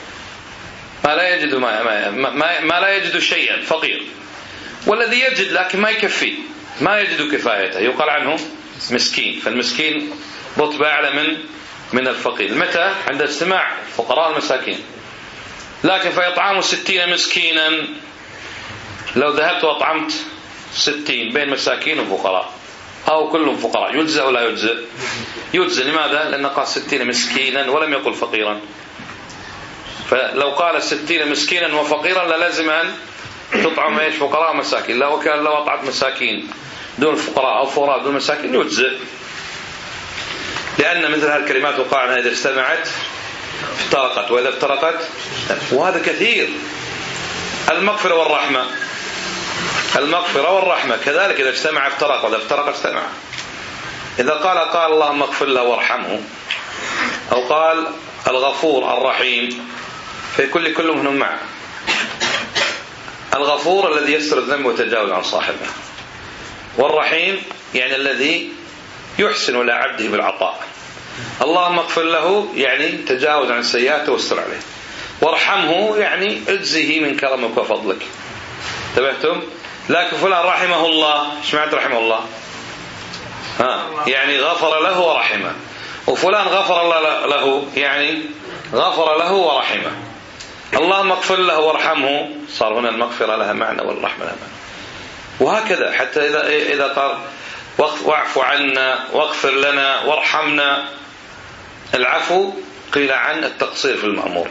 ما لا يجد ما, ما, ما, ما لا يجد شيئا فقير، والذي يجد لكن ما يكفي ما يجد كفايته يقال عنه مسكين. فالمسكين رتبة أعلى من من الفقير. متى؟ عند اجتماع الفقراء والمساكين. لكن فيطعم ستين مسكينا، لو ذهبت وأطعمت ستين بين مساكين وفقراء أو كلهم فقراء يجزئ ولا يجزئ؟ يجزئ. لماذا؟ لأن قال ستين مسكينا ولم يقل فقيرا. فلو قال ستين مسكينا وفقيرا للازم أن تطعم ايش فقراء مساكين، لا وكان لو أطعمت مساكين دون فقراء أو فقراء دون مساكين يجزئ، لأن مثل هالكلمات وقع عنها إذا اجتمعت افترقت وإذا افترقت، وهذا كثير. المغفرة والرحمة، المغفرة والرحمة كذلك إذا اجتمع افترق وإذا افترق اجتمع. إذا قال قال اللهم اغفر له وارحمه، أو قال الغفور الرحيم، في كل كل منهم معه. الغفور الذي يستر الذنب ويتجاوز عن صاحبه، والرحيم يعني الذي يحسن إلى عبده بالعطاء. اللهم اغفر له يعني تجاوز عن سيئاته واستر عليه، وارحمه يعني اجزه من كرمك وفضلك. انتبهتم؟ لكن فلان رحمه الله، ايش معنى رحمه الله؟ ها يعني غفر له ورحمه، وفلان غفر الله له يعني غفر له ورحمه. اللهم اغفر له وارحمه، صار هنا المغفرة لها معنى والرحمة لها معنى. وهكذا حتى إذا إذا قال واعف عنا واغفر لنا وارحمنا، العفو قيل عن التقصير في المأمور،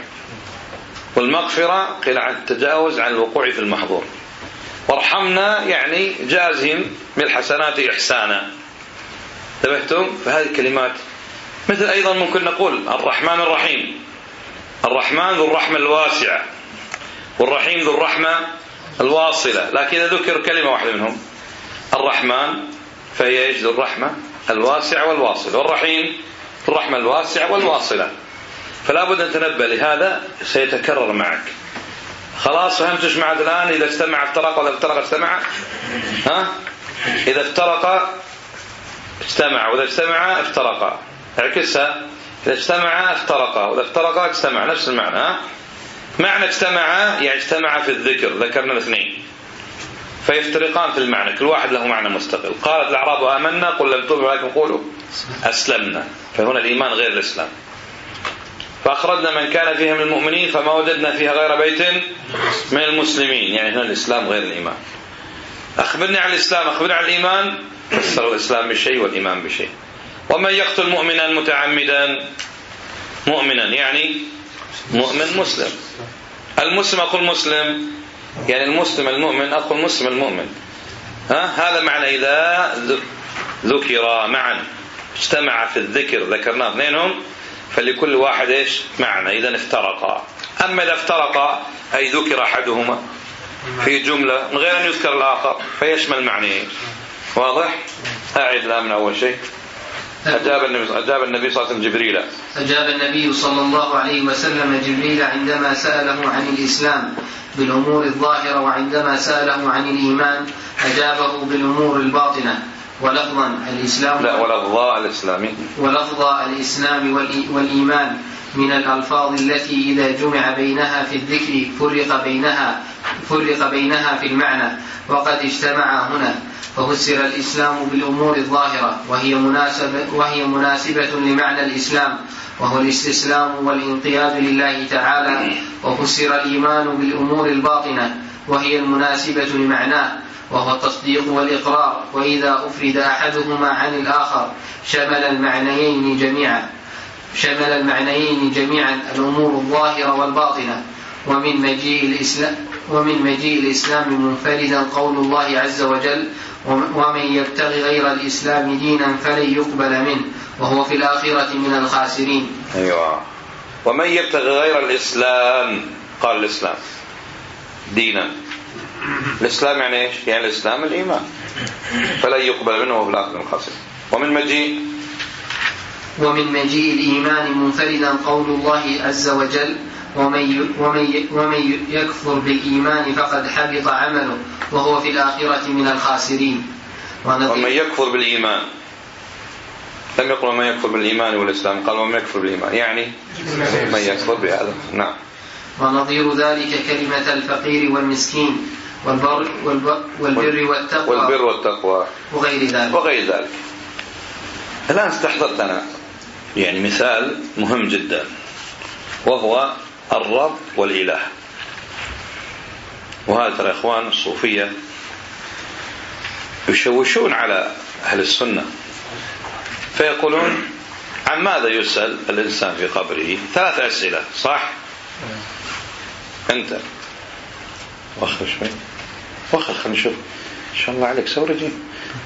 والمغفرة قيل عن التجاوز عن الوقوع في المحظور، وارحمنا يعني جازهم بالحسنات إحسانا. انتبهتم؟ فهذه الكلمات. مثل أيضا ممكن نقول الرحمن الرحيم، الرحمن ذو الرحمة الواسعة، والرحيم ذو الرحمة الواصلة، لكن إذا ذكر كلمة واحدة منهم الرحمن فهي يجد الرحمة الواسعة والواصلة، والرحيم الرحمة الواسعة والواصلة. فلا بد أن تنبه لهذا، سيتكرر معك. خلاص فهمتش معك الآن؟ إذا اجتمع افترق وإذا افترق اجتمع، ها؟ إذا افترق اجتمع وإذا اجتمع افترق، اعكسها، إذا اجتمع افترق وإذا افترق اجتمع، نفس المعنى. ها؟ معنى اجتمع يعني اجتمع في الذكر، ذكرنا الاثنين فيفترقان في المعنى، كل واحد له معنى مستقل. قالت الأعراب آمنا قل لم تؤمنوا ولكن قولوا أسلمنا، فهنا الإيمان غير الإسلام. فأخرجنا من كان فيها من المؤمنين فما وجدنا فيها غير بيت من المسلمين، يعني هنا الإسلام غير الإيمان. أخبرني عن الإسلام، أخبرني عن الإيمان، فسر الإسلام بشيء والإيمان بشيء. ومن يقتل مؤمنا متعمدا، مؤمنا يعني مؤمن مسلم، المسلم أخو المسلم، يعني المسلم المؤمن أخو المسلم المؤمن. ها؟ هذا معنى إذا ذكر معا، اجتمع في الذكر، ذكرناه اثنينهم، فلكل واحد إيش معنى. إذا افترقا. أما إذا افترقا أي ذكر أحدهما في جملة من غير أن يذكر الآخر فيشمل معنيه. واضح؟ أعد لا من أول شيء. أجاب النبي أجاب النبي صلى الله عليه وسلم جبريل أجاب النبي صلى الله عليه وسلم جبريل عندما سأله عن الإسلام بالأمور الظاهرة، وعندما سأله عن الإيمان أجابه بالأمور الباطنة. ولفظا الإسلام لا ولفظا الإسلام ولفظا الإسلام والإيمان من الألفاظ التي إذا جمع بينها في الذكر فرق بينها فرق بينها في المعنى، وقد اجتمع هنا. ففسر الإسلام بالأمور الظاهرة وهي مناسبة, وهي مناسبة لمعنى الإسلام، وهو الاستسلام والانقياد لله تعالى. وفسر الإيمان بالأمور الباطنة وهي المناسبة لمعناه، وهو التصديق والإقرار. وإذا أفرد أحدهما عن الآخر شمل المعنيين جميعا شمل المعنيين جميعا الأمور الظاهرة والباطنة. ومن مجيء الإسلام ومن مجيء الإسلام منفردا قول الله عز وجل: ومن يبتغي غير الإسلام دينا فلن يقبل منه وهو في الآخرة من الخاسرين. أيوة. ومن يبتغي غير الإسلام، قال الإسلام دينا، الإسلام يعني إيش؟ يعني الإسلام الإيمان، فلن يقبل منه وهو في الآخرة من الخاسرين. ومن مجيء ومن مجيء الإيمان منفردا قول الله عز وجل: ومن ومن ومن يكفر بالإيمان فقد حبط عمله وهو في الآخرة من الخاسرين. ومن يكفر بالإيمان، لم يقل ومن يكفر بالإيمان والإسلام، قال ومن يكفر بالإيمان يعني من يكفر بهذا. نعم. ونظير ذلك كلمة الفقير والمسكين والبر والبر والتقوى والبر والتقوى وغير ذلك وغير ذلك. الآن استحضرت أنا يعني مثال مهم جدا، وهو الرب والإله. وهذا ترى إخوان الصوفية يشوشون على أهل السنة، فيقولون عن ماذا يسأل الإنسان في قبره؟ ثلاث أسئلة، صح؟ أنت وأخر شوي وخر خلينا نشوف إن شاء الله عليك سوي رجيم.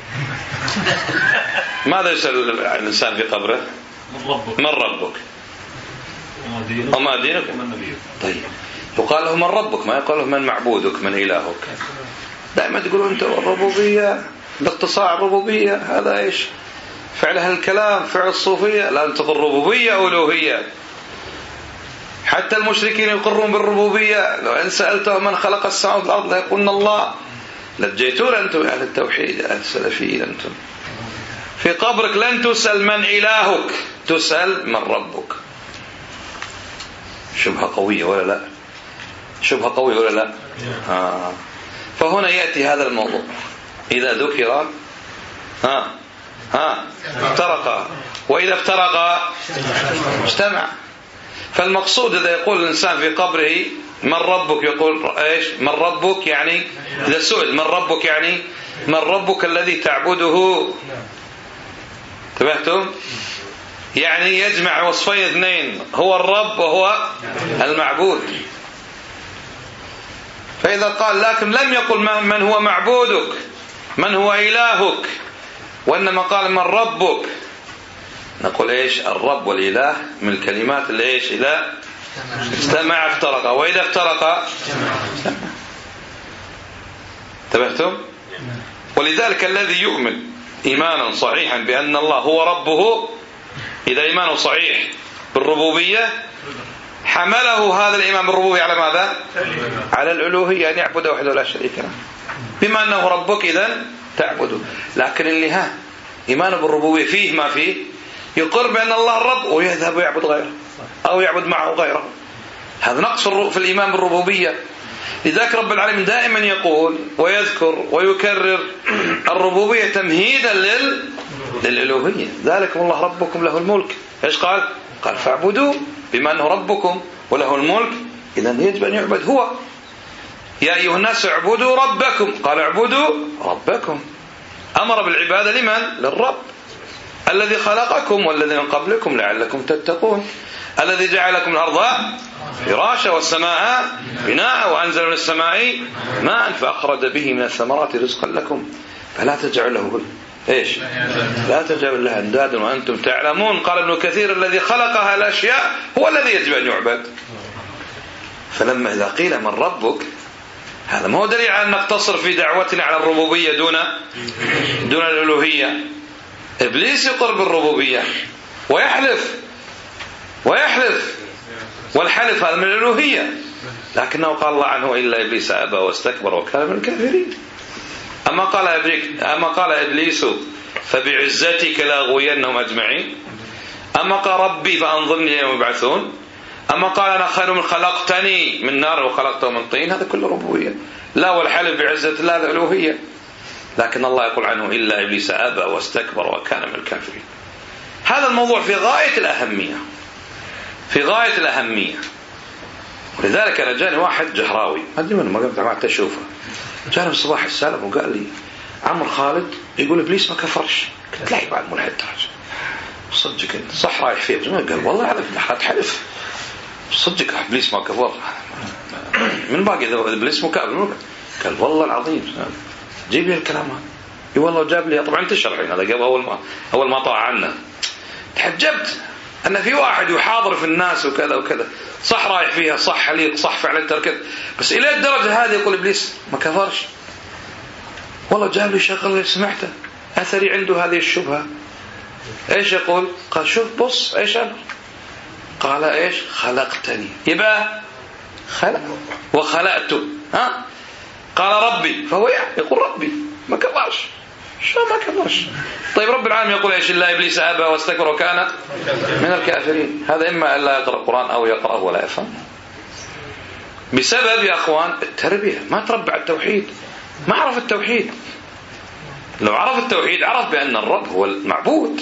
ماذا يسأل الإنسان في قبره؟ من ربك وما دينك ومن نبيك. طيب يقال له من ربك، ما يقال له من معبودك من إلهك. دائما تقولون أنت الربوبية باختصار الربوبية هذا إيش؟ فعل أهل الكلام، فعل الصوفية. لا، أنت تقول ربوبية ألوهية. حتى المشركين يقرون بالربوبية. لو أن سألتهم من خلق السماوات والأرض ليقولن الله. لجيتون أنتم أهل التوحيد أهل السلفيين. أنتم في قبرك لن تسأل من إلهك، تسأل من ربك. شبهة قوية ولا لا؟ شبهة قوية ولا لا؟ آه. فهنا يأتي هذا الموضوع إذا ذكر ها ها افترق، وإذا افترق اجتمع. فالمقصود إذا يقول الإنسان في قبره من ربك، يقول إيش؟ من ربك يعني إذا سئل من ربك يعني من ربك الذي تعبده. انتبهتم؟ يعني يجمع وصفين اثنين، هو الرب وهو المعبود. فإذا قال لكن لم يقل من هو معبودك من هو إلهك، وإنما قال من ربك، نقول إيش؟ الرب والإله من الكلمات اللي إيش؟ إذا اجتمع افترق، وإذا افترق اجتمع. انتبهتم؟ ولذلك الذي يؤمن إيمانا صحيحا بأن الله هو ربه، إذا إيمانه صحيح بالربوبية حمله هذا الإيمان بالربوبية على ماذا؟ على الألوهية، أن يعبد وحده لا شريك له. بما أنه ربك إذن تعبده. لكن اللي ها إيمانه بالربوبية فيه ما فيه يقر بأن الله الرب ويذهب ويعبد غيره أو يعبد معه غيره، هذا نقص في الإيمان بالربوبية. لذلك رب العالمين دائما يقول ويذكر ويكرر الربوبية تمهيدا لل... للألوهية. ذلك الله ربكم له الملك. إيش قال؟ قال فاعبدوه، بما أنه ربكم وله الملك إذن يجب أن يعبد هو. يا أيها الناس اعبدوا ربكم، قال اعبدوا ربكم. أمر بالعبادة لمن؟ للرب الذي خلقكم والذي من قبلكم لعلكم تتقون، الذي جعل لكم الأرض فراشا والسماء بناء وأنزل من السماء ماء فأخرج به من الثمرات رزقا لكم فلا تجعلوا له إيش؟ لا تجعلوا له أندادا وأنتم تعلمون. قال ابن كثير الذي خلق الأشياء هو الذي يجب أن يعبد. فلما إذا قيل من ربك، هذا ما هو دليل على أن نقتصر في دعوتنا على الربوبية دون دون الألوهية. إبليس يقر بالربوبية ويحلف ويحلف والحلف هذا من الألوهية، لكنه قال الله عنه إلا إبليس أبى واستكبر وكان من الكافرين. أما قال إبليس أما قال إبليس فبعزتك لأغوينهم أجمعين، أما قال ربي فأنظرني يوم يبعثون، أما قال أنا خير من خلقتني من نار وخلقته من طين، هذا كله ربوبية. لا، والحلف بعزة الله الألوهية. لكن الله يقول عنه إلا إبليس أبى واستكبر وكان من الكافرين. هذا الموضوع في غاية الأهمية، في غاية الأهمية. ولذلك أنا جاني واحد جهراوي هذه من ما قمت عملت أشوفه، جاني الصباح السالم وقال لي عمر خالد يقول إبليس ما كفرش. قلت لا يبقى الملحد صدق انت صح رايح فيه؟ قال والله على حلف صدق إبليس ما كفر. من باقي إذا إبليس مكافر؟ قال والله العظيم جيب لي الكلام هذا. اي والله جاب لي، طبعا انتشر الحين هذا قبل اول ما اول ما طلع عنا. تحجبت ان في واحد يحاضر في الناس وكذا وكذا، صح رايح فيها، صح حليق، صح فعلا تركت، بس الى الدرجه هذه يقول ابليس ما كفرش. والله جاب لي شغل سمعته اثري عنده هذه الشبهه. ايش يقول؟ قال شوف بص ايش انا قال ايش؟ خلقتني، يبقى خلق وخلقته. ها قال ربي، فهو يقول ربي ما كفرش. شو ما كفرش؟ طيب رب العالمين يقول ايش؟ الا ابليس ابى واستكبر وكان من الكافرين. هذا اما الا يقرأ القرآن او يقرأه ولا يفهم، بسبب يا اخوان التربيه. ما تربى على التوحيد، ما عرف التوحيد. لو عرف التوحيد عرف بان الرب هو المعبود،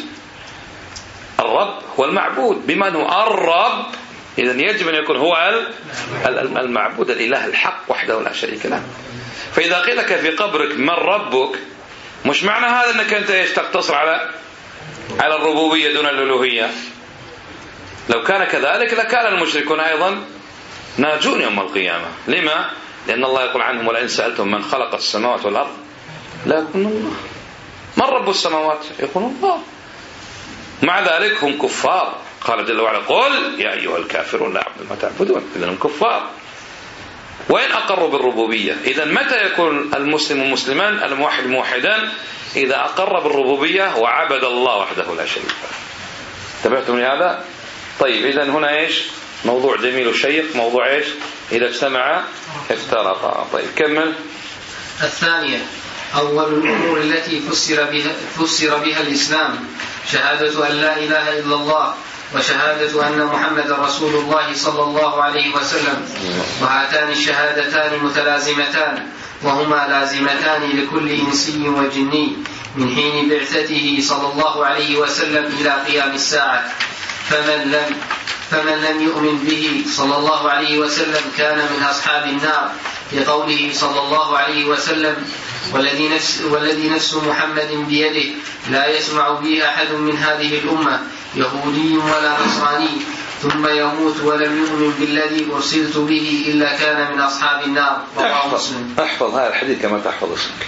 الرب هو المعبود، بما انه الرب اذا يجب ان يكون هو المعبود الاله الحق وحده لا شريك له. فاذا قيل لك في قبرك من ربك، مش معنى هذا انك انت ايش تقتصر على على الربوبيه دون الالوهيه. لو كان كذلك لكان المشركون ايضا ناجون يوم القيامه. لما؟ لأن الله يقول عنهم ولئن سألتهم من خلق السماوات والأرض لا يقولون الله. من رب السماوات؟ يقولون الله. مع ذلك هم كفار. قال جل وعلا قل يا أيها الكافرون لا أعبد ما تعبدون. إذن هم كفار وإن أقروا بالربوبية. إذن متى يكون المسلم مسلما الموحد موحدا؟ إذا أقر بالربوبية وعبد الله وحده لا شريك له. انتبهتم لهذا؟ طيب إذن هنا إيش موضوع جميل وشيق. موضوع إيش؟ إذا اجتمع افترقا. طيب كمل. الثانية أول الأمور التي فسر بها, فسر بها الإسلام شهادة أن لا إله إلا الله وشهادة أن محمد رسول الله صلى الله عليه وسلم. وهاتان الشهادتان متلازمتان وهما لازمتان لكل إنسي وجني من حين بعثته صلى الله عليه وسلم إلى قيام الساعة. فمن لم فمن لم يؤمن به صلى الله عليه وسلم كان من أصحاب النار لقوله صلى الله عليه وسلم والذي نفس, والذي نفس محمد بيده لا يسمع به أحد من هذه الأمة يهودي ولا نصراني ثم يموت ولم يؤمن بالذي أرسلت به إلا كان من أصحاب النار. رواه مسلم. احفظ هذا الحديث كما تحفظ اسمك.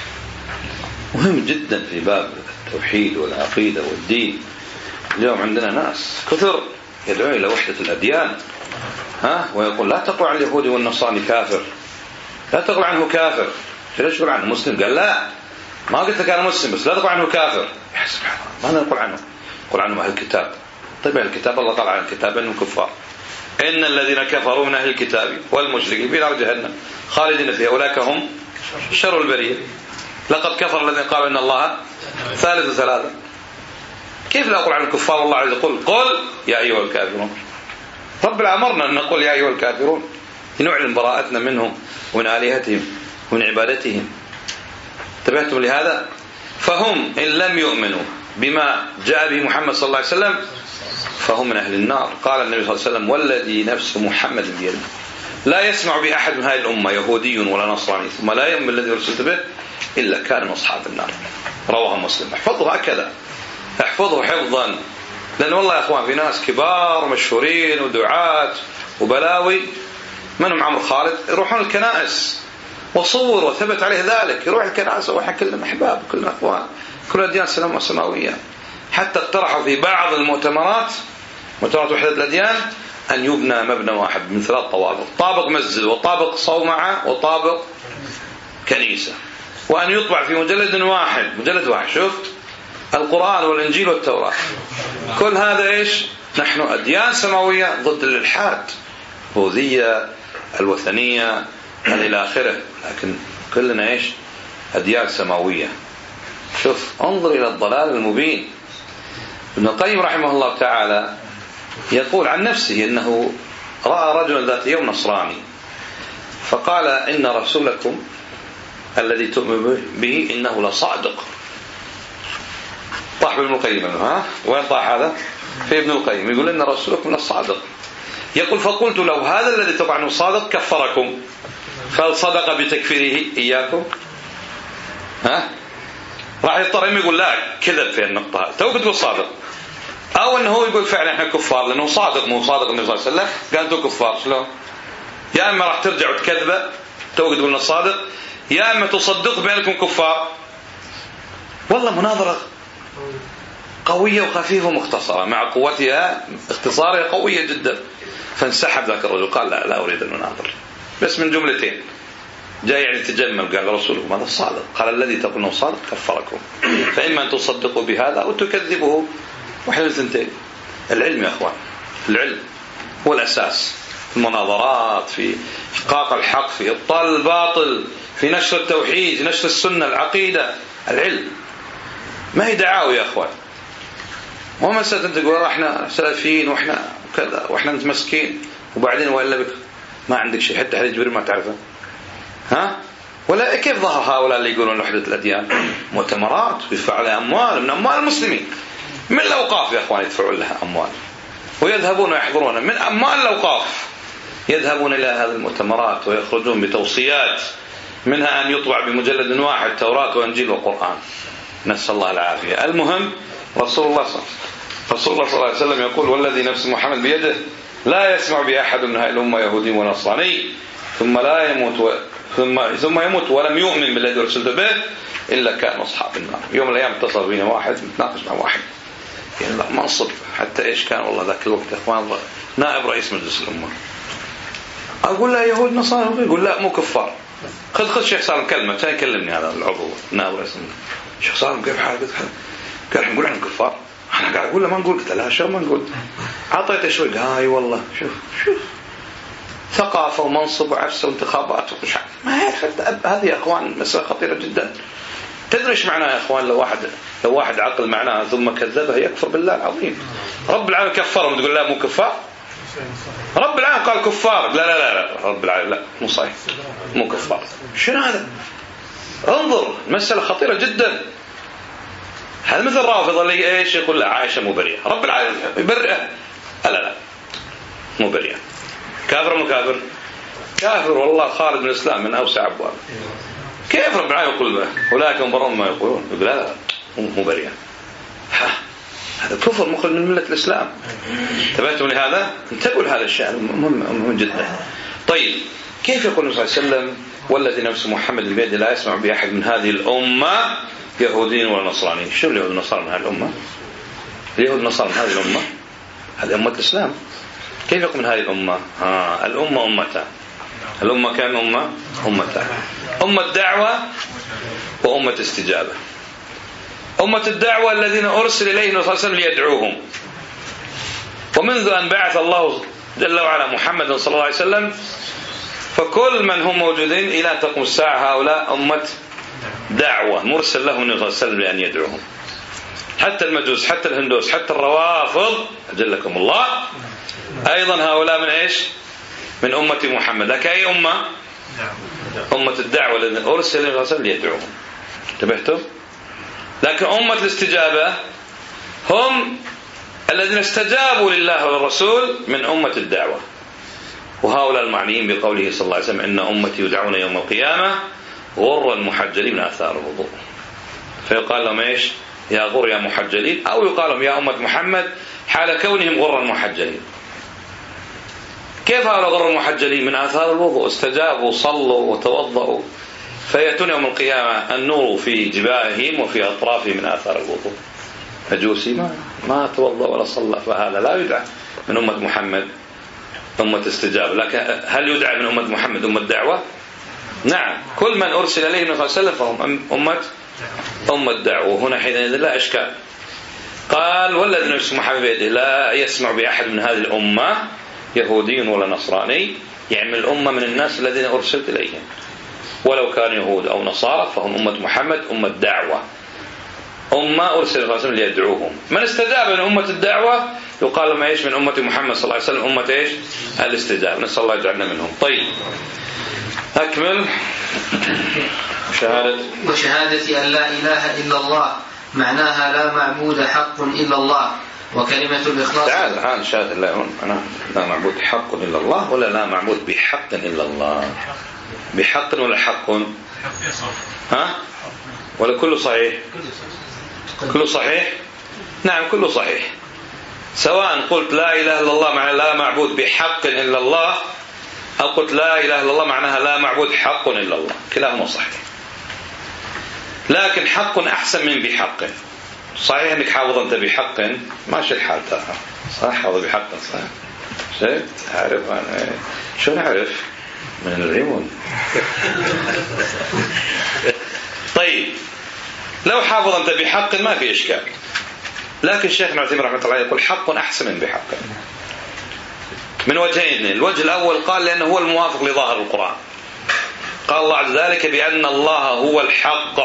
مهم جدا في باب التوحيد والعقيدة والدين. اليوم عندنا ناس كثر يدعون إلى وحدة الأديان ها ويقول لا تقل عن اليهودي والنصراني كافر لا تقل عنه كافر. ليش تقول عنه مسلم؟ قال لا ما قلت لك أنا مسلم بس لا تقل عنه كافر. يا سبحان الله ماذا نقول عنه؟ نقول عنه أهل الكتاب. طيب أهل الكتاب الله قال عن الكتاب أنهم كفار. إن الذين كفروا من أهل الكتاب والمشركين في نار جهنم خالدين فيها أولئك هم شر البرية. لقد كفر الذين قالوا إن الله ثالث ثلاثة. كيف لا أقول عن الكفار الله عز وجل قل يا أيها الكافرون؟ رب أمرنا أن نقول يا أيها الكافرون لنعلن براءتنا منهم ومن آلهتهم ومن عبادتهم. انتبهتم لهذا؟ فهم إن لم يؤمنوا بما جاء به محمد صلى الله عليه وسلم فهم من أهل النار. قال النبي صلى الله عليه وسلم والذي نفس محمد بيده لا يسمع بأحد من هذه الأمة يهودي ولا نصراني ثم لا يؤمن بالذي أرسلت به إلا كان من أصحاب النار. رواه مسلم. احفظه هكذا احفظه حفظا. لأن والله يا أخوان في ناس كبار مشهورين ودعاة وبلاوي منهم عمرو خالد يروحون الكنائس وصور وثبت عليه ذلك يروح الكنائس وإحنا كلنا أحباب كلنا أخوان كل الأديان سلام وسماوية. حتى اقترحوا في بعض المؤتمرات مؤتمرات وحدة الأديان أن يبنى مبنى واحد من ثلاث طوابق طابق مسجد وطابق صومعة وطابق كنيسة وأن يطبع في مجلد واحد مجلد واحد شفت القرآن والإنجيل والتوراة. كل هذا إيش؟ نحن أديان سماوية ضد الإلحاد بوذية الوثنية إلى آخره لكن كلنا إيش؟ أديان سماوية. شوف انظر إلى الضلال المبين. ابن القيم رحمه الله تعالى يقول عن نفسه إنه رأى رجلا ذات يوم نصراني فقال إن رسولكم الذي تؤمن به إنه لصادق. طاح ابن القيم ها وين طاح هذا؟ في ابن القيم يقول إن رسولكم لصادق. يقول فقلت لو هذا الذي تبع صادق كفركم فهل صدق بتكفيره إياكم؟ ها راح يضطر يقول لا كذب في النقطة تو بتقول صادق أو أنه هو يقول فعلا إحنا كفار لأنه صادق مو صادق النبي صلى الله عليه وسلم قال أنتم كفار. شلون؟ يا إما راح ترجعوا تكذبه تو تقولنا صادق يا إما تصدق بأنكم كفار. والله مناظرة قوية وخفيفة ومختصرة مع قوتها اختصارها قوية جدا. فانسحب ذاك الرجل قال لا لا أريد أن أناظر بس من جملتين جاي يعني تجمل. قال رسولكم هذا الصادق قال الذي تقولونه صادق كفركم فإما أن تصدقوا بهذا أو تكذبوه واحد اثنتين. العلم يا أخوان العلم هو الأساس في المناظرات في إحقاق الحق في إبطال الباطل في نشر التوحيد في نشر السنة العقيدة. العلم ما هي دعاوى يا أخوان مو مسألة أنت تقول إحنا سلفيين وإحنا كذا وإحنا متمسكين وبعدين وإلا بك ما عندك شيء حتى حديث جبريل ما تعرفه ها ولا كيف ظهر هؤلاء اللي يقولون وحدة الأديان؟ مؤتمرات يدفع عليها أموال من أموال المسلمين من الأوقاف يا أخوان يدفعون لها أموال ويذهبون ويحضرون من أموال الأوقاف يذهبون إلى هذه المؤتمرات ويخرجون بتوصيات منها أن يطبع بمجلد واحد توراة وإنجيل وقرآن نسأل الله العافية. المهم رسول الله صلى رسول الله صلى الله عليه وسلم يقول والذي نفس محمد بيده لا يسمع بأحد من هذه الأمة يهودي ونصراني ثم لا يموت و... ثم ثم يموت ولم يؤمن بالذي أرسلت به إلا كان أصحاب النار. يوم من الأيام اتصل بينا واحد متناقش مع واحد يعني لا منصب حتى إيش كان والله ذاك الوقت إخوان نائب رئيس مجلس الأمة. أقول له يهود نصارى، يقول لا مو كفار. خذ خذ شيخ سالم كلمة كان يكلمني هذا العضو نائب رئيس الأمة. شيخ سالم كيف حالك؟ قال احنا نقول احنا كفار. أنا قاعد أقول له ما نقول. قلت لا شو ما نقول. عطيته شوي هاي والله شوف شوف ثقافة ومنصب وعفسة وانتخابات وكل شيء. ما هي هذه يا أخوان مسألة خطيرة جدا. تدري ايش معناها يا أخوان؟ لو واحد لو واحد عقل معناها ثم كذبها يكفر بالله العظيم. رب العالمين كفرهم تقول لا مو كفار. رب العالمين قال كفار. لا لا لا, لا. رب العالمين لا مو صحيح مو كفار. شنو هذا؟ انظر مسألة خطيرة جدا. هذا مثل الرافضة اللي ايش يقول لا عائشة مو بريئة. رب العالمين يبرئه. لا لا مو بريئة. كافر مو كافر؟ كافر والله خارج من الإسلام من أوسع أبواب. كيف رب العالمين يقول به أولئك هم برهم ما يقولون؟ يقول لا لا مو بريئة. هذا كفر مخرج من ملة الإسلام. انتبهتم لهذا؟ انتبهوا لهذا الشيء مهم, مهم جدا. طيب كيف يقول النبي صلى الله عليه وسلم والذي نفس محمد بيده لا يسمع بأحد من هذه الأمة يهودين ولا نصرانيين؟ شو اليهود والنصارى من هذه الأمة؟ اليهود والنصارى من هذه الأمة هذه أمة الإسلام. كيف يقول من هذه الأمة؟ ها الأمة أمتان. الأمة كان أمة أمتان. أمة دعوة وأمة استجابة. أمة الدعوة الذين أرسل إليهم صلى الله عليه وسلم ليدعوهم. ومنذ أن بعث الله جل وعلا محمد صلى الله عليه وسلم فكل من هم موجودين إلى أن تقوم الساعة هؤلاء أمة دعوة مرسل لهم النبي صلى الله عليه وسلم لأن يدعوهم. حتى المجوس حتى الهندوس حتى الروافض أجلكم الله أيضا هؤلاء من إيش؟ من أمة محمد. لكن أي أمة؟ أمة الدعوة الذين أرسل النبي صلى الله عليه وسلم ليدعوهم. انتبهتم؟ لكن أمة الاستجابة هم الذين استجابوا لله والرسول من أمة الدعوة. وهؤلاء المعنيين بقوله صلى الله عليه وسلم إن أمتي يدعون يوم القيامة غرا محجلين من آثار الوضوء. فيقال لهم إيش؟ يا غر يا محجلين، أو يقال لهم يا أمة محمد حال كونهم غرا محجلين. كيف هؤلاء غر محجلين؟ من آثار الوضوء. استجابوا صلوا وتوضأوا فيأتون يوم القيامة النور في جباههم وفي أطرافهم من آثار الوضوء. مجوسي ما ما توضأ ولا صلى فهذا لا يدعى من أمة محمد أمة استجابة. لكن هل يدعى من أمة محمد أمة دعوة؟ نعم. كل من أرسل إليه النبي صلى الله عليه وسلم فهم أمة أمة دعوة. هنا حينئذ لا إشكال. قال والذي نفس محمد بيده لا يسمع بأحد من هذه الأمة يهودي ولا نصراني، يعني من الأمة من الناس الذين أرسلت إليهم ولو كانوا يهود أو نصارى فهم أمة محمد أمة دعوة. أمة أرسل الله عليه وسلم ليدعوهم. من استجاب من أمة الدعوة يقال لهم إيش؟ من أمة محمد صلى الله عليه وسلم أمة إيش؟ الاستجابة. نسأل الله يجعلنا منهم. طيب أكمل. شهادة وشهادة أن لا إله إلا الله معناها لا معبود حق إلا الله. وكلمة الإخلاص تعال تعال شهادة لا أنا لا معبود حق إلا الله ولا لا معبود بحق إلا الله. بحق ولا حق؟ ها؟ ولا كله صحيح؟ كله صحيح؟ نعم كله صحيح. سواء قلت لا إله إلا الله معناها لا معبود بحق إلا الله، أو قلت لا إله إلا الله معناها لا معبود حق إلا الله، كلاهما صحيح. لكن حق أحسن من بحق. صحيح أنك حافظ أنت بحق ماشي الحال ترى صح. حافظ بحق صح. شيء أعرف أنا شو نعرف من العيون. طيب لو حافظ أنت بحق ما في إشكال. لكن الشيخ ابن عثيمين رحمه الله يقول حق أحسن من بحق من وجهين. الوجه الأول قال لأنه هو الموافق لظاهر القرآن. قال الله عز ذلك بأن الله هو الحق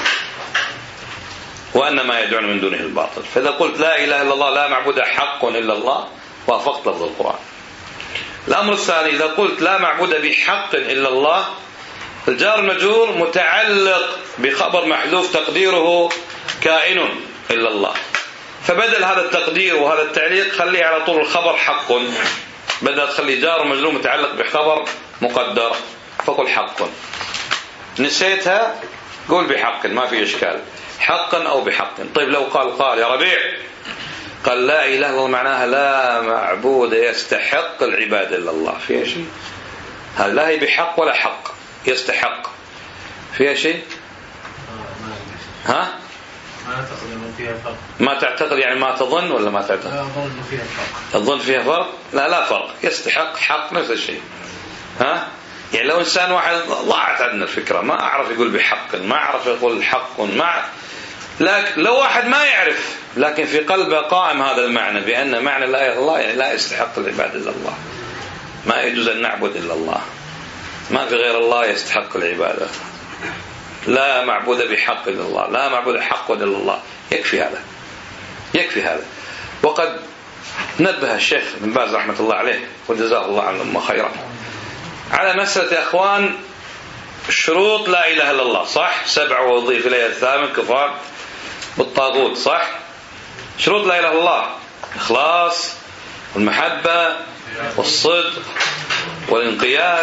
وأن ما يدعون من دونه الباطل. فإذا قلت لا إله إلا الله لا معبود حق إلا الله وافقت لفظ القرآن. الأمر الثاني إذا قلت لا معبود بحق إلا الله الجار المجرور متعلق بخبر محذوف تقديره كائن إلا الله، فبدل هذا التقدير وهذا التعليق خليه على طول الخبر حق، بدل تخلي جار مجرور متعلق بخبر مقدر فقل حق. نسيتها قول بحق ما في إشكال، حقا أو بحق. طيب لو قال قال يا ربيع قال لا إله إلا الله معناها لا معبود يستحق العبادة إلا الله، في شيء هذا لا هي بحق ولا حق، يستحق فيها شيء؟ ها؟ ما تعتقد أنه فيها فرق؟ ما تعتقد يعني ما تظن ولا ما تعتقد؟ لا أظن أنه فيها فرق. تظن فيها فرق؟ لا لا فرق، يستحق حق نفس الشيء. ها؟ يعني لو إنسان واحد ضاعت عندنا الفكرة، ما أعرف يقول بحق، ما أعرف يقول حق، ما لكن لو واحد ما يعرف لكن في قلبه قائم هذا المعنى بأن معنى لا إله إلا الله يعني لا يستحق العبادة إلا الله، ما يجوز أن نعبد إلا الله، ما في غير الله يستحق العبادة، لا معبود بحق إلا الله، لا معبود حق إلا الله، يكفي هذا، يكفي هذا. وقد نبه الشيخ بن باز رحمة الله عليه وجزاه الله عنه خيرا على مسألة يا أخوان شروط لا إله إلا الله، صح؟ سبع وأضيف إليها الثامن كفار بالطاغوت، صح؟ شروط لا إله إلا الله الإخلاص والمحبة والصدق والانقياد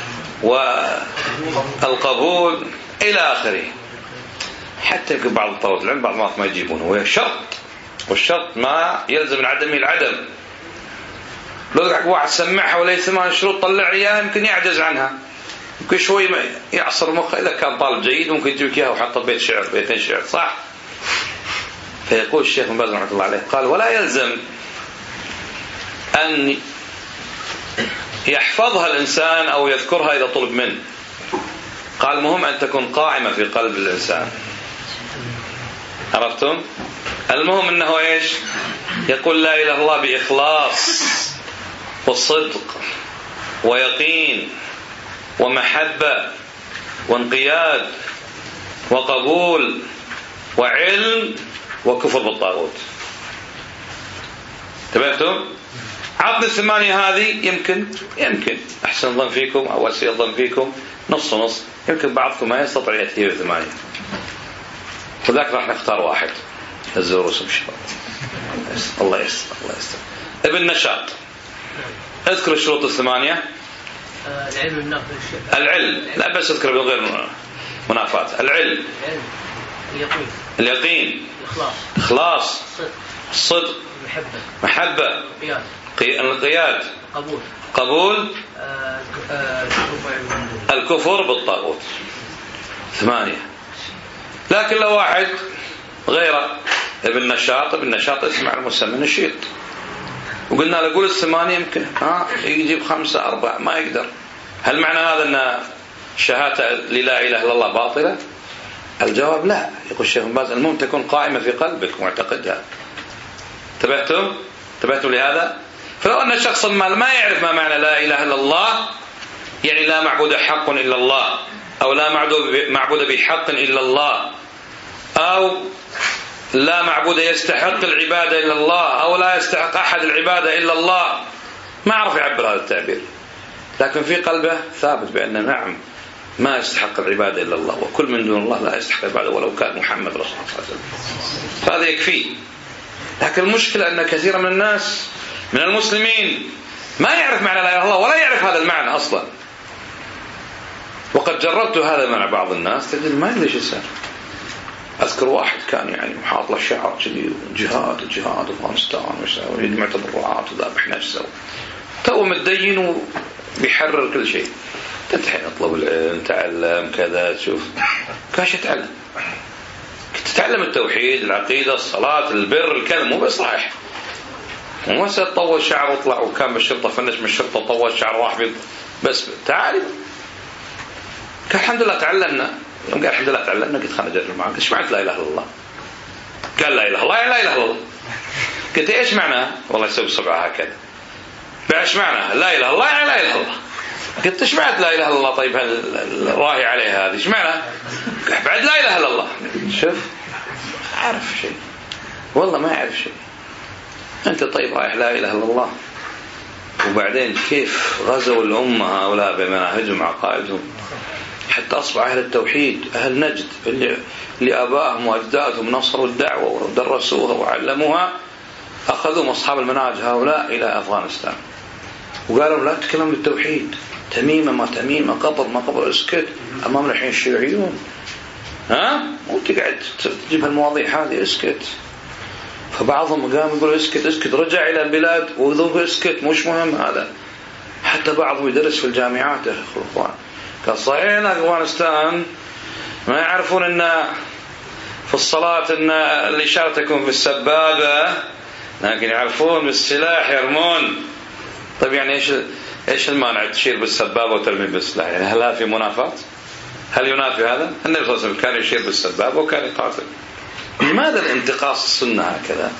والقبول إلى آخره. حتى يمكن بعض طلبة العلم بعض ما يجيبونه، وهي شرط، والشرط ما يلزم من عدمه العدم. لو ذاك واحد سمعها وليس ثمان شروط طلع لي يمكن يعجز عنها، يمكن شوي ما يعصر مخه. إذا كان طالب جيد ممكن يجيب إياها وحط بيت شعر بيتين شعر، صح؟ فيقول الشيخ بن باز رحمة الله عليه قال ولا يلزم أن يحفظها الإنسان أو يذكرها إذا طلب منه. قال المهم أن تكون قائمة في قلب الإنسان. عرفتم؟ المهم أنه إيش؟ يقول لا إله إلا الله بإخلاص وصدق ويقين ومحبة وانقياد وقبول وعلم وكفر بالطاغوت. تبعتم؟ عقد الثمانية هذه يمكن يمكن أحسن الظن فيكم أو أسيء الظن فيكم نص نص، يمكن بعضكم ما يستطيع يأتي بثمانية، وذاك راح نختار واحد الزوروس إن شاء الله. الله يستر الله يستر. ابن نشاط اذكر الشروط الثمانية. العلم النافع الشيء. العلم لا بس اذكر بغير منافات. العلم، اليقين، اليقين، الإخلاص، إخلاص، الصدق، المحبة، محبة، القياد، القياد، قبول، قبول، آه آه الكفر بالطاغوت. ثمانية. لكن لو واحد غيره ابن نشاط، ابن نشاط اسمع المسمى نشيط، وقلنا له قول الثمانية يمكن ها يجيب خمسة أربعة ما يقدر. هل معنى هذا أن شهادة لا إله إلا الله باطلة؟ الجواب لا. يقول الشيخ بن باز المهم تكون قائمة في قلبك معتقدها. تبعتم؟ تبعتم لهذا؟ فلو أن الشخص ما يعرف ما معنى لا إله إلا الله يعني لا معبود حق إلا الله، أو لا معبود بحق إلا الله، أو لا معبود يستحق العبادة إلا الله، أو لا يستحق أحد العبادة إلا الله، ما عرف يعبر هذا التعبير، لكن في قلبه ثابت بأن نعم ما يستحق العبادة إلا الله، وكل من دون الله لا يستحق العبادة ولو كان محمد رسول الله صلى الله عليه وسلم، فهذا يكفي. لكن المشكلة أن كثير من الناس من المسلمين ما يعرف معنى لا إله إلا الله ولا يعرف هذا المعنى أصلا. وقد جربت هذا مع بعض الناس تجد ما يدري ايش يصير. أذكر واحد كان يعني محاط له شعر كذي جهاد جهاد أفغانستان ويسوي يجمع تبرعات وذابح نفسه، تو متدين وبيحرر كل شيء. تنتحين اطلب العلم تعلم كذا تشوف كاش تعلم، كنت تتعلم التوحيد العقيدة الصلاة البر الكلام مو بس رايح مو بس طول شعر وطلع وكان بالشرطة فنش من الشرطة طول شعر راح بس تعالي. قال الحمد لله تعلمنا. يوم قال الحمد لله تعلمنا قلت خلنا نجرب معك ايش معنى لا اله الا الله؟ قال لا اله الا الله يعني لا اله الا الله. قلت ايش معناها؟ والله يسوي صبعه هكذا. ايش معناها؟ لا اله الا الله يعني لا اله الا الله. قلت ايش معنى لا اله الا الله؟ طيب الراهي عليها هذه ايش معناها؟ بعد لا اله الا الله. شوف عارف شيء والله ما يعرف شيء. انت طيب رايح لا اله الا الله، وبعدين كيف غزوا الامه هؤلاء بمناهجهم وعقائدهم حتى أصبح أهل التوحيد أهل نجد اللي, اللي آبائهم وأجدادهم نصروا الدعوة ودرسوها وعلموها، أخذوا أصحاب المناهج هؤلاء إلى أفغانستان وقالوا لا تتكلم بالتوحيد، تميمة ما تميمة قبر ما قبر، اسكت أمامنا الحين الشيوعيون ها وانت قاعد تجيب هالمواضيع هذه اسكت. فبعضهم قام يقول اسكت اسكت رجع إلى البلاد وذوق اسكت مش مهم هذا. حتى بعضهم يدرس في الجامعات يا أخوان قال صحيح ان افغانستان ما يعرفون ان في الصلاة ان الاشارة تكون في السبابة، لكن يعرفون بالسلاح يرمون. طيب يعني ايش ايش المانع تشير بالسبابة وترمي بالسلاح؟ يعني هل هذا في منافاة؟ هل ينافي هذا؟ النبي صلى الله عليه وسلم كان يشير بالسبابة وكان يقاتل. لماذا الانتقاص السنة هكذا؟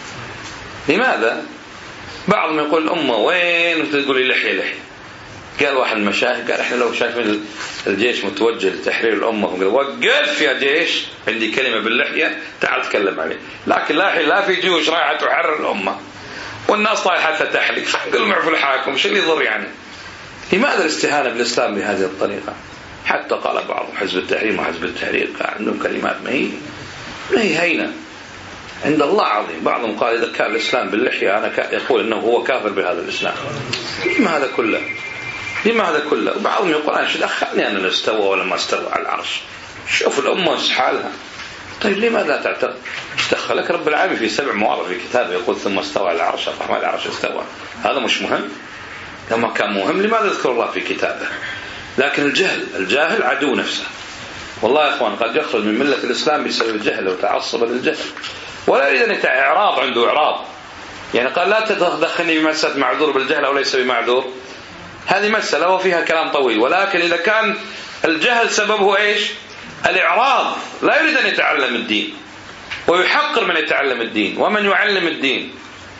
لماذا؟ بعضهم يقول الأمة وين وتقول لي لحية لحية. قال واحد من المشايخ قال احنا لو شايفين الجيش متوجه لتحرير الأمة قال وقف يا جيش عندي كلمة باللحية تعال تكلم عليه، لكن لا لا في جيوش رايحة تحرر الأمة والناس طايحة تحلق قل معفو الحاكم شو اللي يضر يعني؟ لماذا الاستهانة بالإسلام بهذه الطريقة؟ حتى قال بعضهم حزب التحرير وحزب التحرير قال عندهم كلمات ما هي ما هي هينة عند الله عظيم. بعضهم قال إذا كان الإسلام باللحية أنا يقول إنه هو كافر بهذا الإسلام. لما هذا كله؟ لما هذا كله؟ وبعضهم يقول أنا شو دخلني أنا استوى ولا ما استوى على العرش؟ شوف الأمة وش حالها. طيب لماذا لا تعتقد؟ دخلك رب العالمين في سبع مواضع في كتابه يقول ثم استوى على العرش الرحمن على العرش استوى. هذا مش مهم؟ لما كان مهم لماذا يذكر الله في كتابه؟ لكن الجهل الجاهل عدو نفسه. والله يا أخوان قد يخرج من ملة الإسلام بسبب الجهل وتعصب للجهل ولا يريد أن إعراض عنده إعراض. يعني قال لا تدخلني بمسألة معذور بالجهل أو ليس بمعذور، هذه مسألة وفيها كلام طويل، ولكن إذا كان الجهل سببه إيش؟ الإعراض، لا يريد أن يتعلم الدين ويحقر من يتعلم الدين ومن يعلم الدين.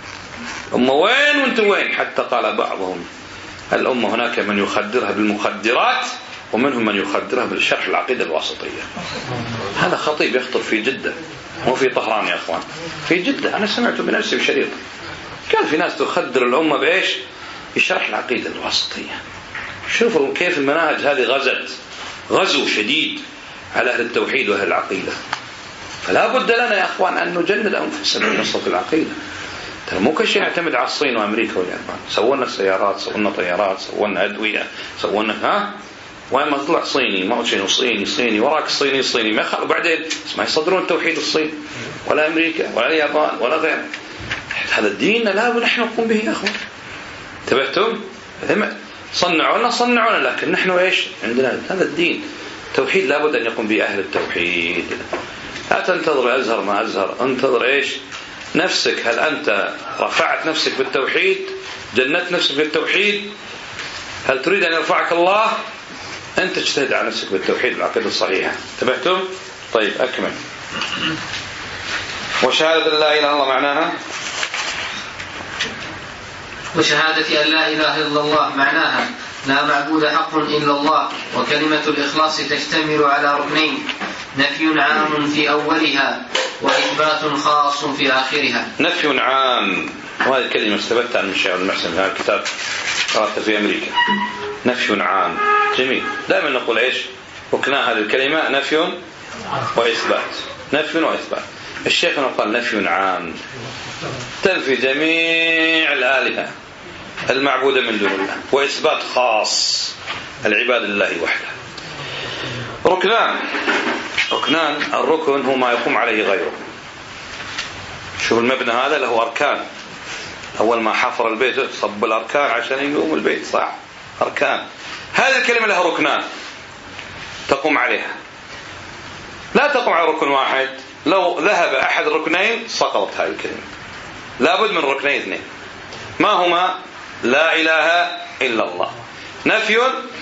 أمة وين وانت وين؟ حتى قال بعضهم الأمة هناك من يخدرها بالمخدرات ومنهم من يخدرها بالشرح العقيدة الواسطية. هذا خطيب يخطب في جدة مو في طهران يا أخوان، في جدة أنا سمعته بنفسي بشريط. كان في ناس تخدر الأمة بإيش؟ بشرح العقيدة الواسطية. شوفوا كيف المناهج هذه غزت غزو شديد على أهل التوحيد وأهل العقيدة. فلا بد لنا يا أخوان أن نجند أنفسنا من نصرة العقيدة. ترى مو كل شيء نعتمد على الصين وأمريكا واليابان. سوونا سيارات، سوونا طيارات، سوونا أدوية، سوونا ها وين ما طلع صيني ما شيء صيني صيني وراك صيني صيني ما يخلوا بعدين ما يصدرون توحيد الصين ولا أمريكا ولا اليابان ولا غيره. هذا الدين لا نحن نقوم به يا أخوان. انتبهتم؟ صنعونا صنعونا لكن نحن إيش عندنا هذا الدين توحيد لابد أن يقوم به أهل التوحيد. لا تنتظر أزهر ما أزهر، انتظر إيش نفسك. هل أنت رفعت نفسك بالتوحيد؟ جنت نفسك بالتوحيد؟ هل تريد أن يرفعك الله؟ أنت تجتهد على نفسك بالتوحيد والعقيدة الصحيحة. انتبهتم؟ طيب أكمل. وشهادة أن لا إله إلا الله معناها وشهادة أن لا إله إلا الله معناها لا معبود حق إلا الله. وكلمة الإخلاص تشتمل على ركنين: نفي عام في أولها وإثبات خاص في آخرها. نفي عام، وهذه الكلمة استفدت عن الشيخ المحسن في هذا الكتاب قرأته في أمريكا. نفي عام جميل. دائما نقول إيش ركنا هذه الكلمة؟ نفي وإثبات، نفي وإثبات. الشيخ قال نفي عام تنفي جميع الآلهة المعبودة من دون الله، وإثبات خاص العباد لله وحده. ركنان ركنان الركن هو ما يقوم عليه غيره. شوف المبنى هذا له أركان. أول ما حفر البيت صب الأركان عشان يقوم البيت، صح؟ أركان. هذه الكلمة لها ركنان تقوم عليها، لا تقوم على ركن واحد. لو ذهب أحد الركنين سقطت هذه الكلمة. لابد من ركنين اثنين. ما هما؟ لا إله إلا الله، نفي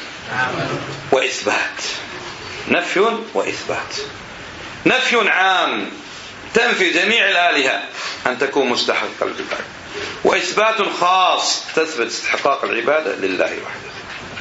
وإثبات. نفي وإثبات. نفي عام تنفي جميع الآلهة أن تكون مستحقة للعبادة، وإثبات خاص تثبت استحقاق العبادة لله وحده.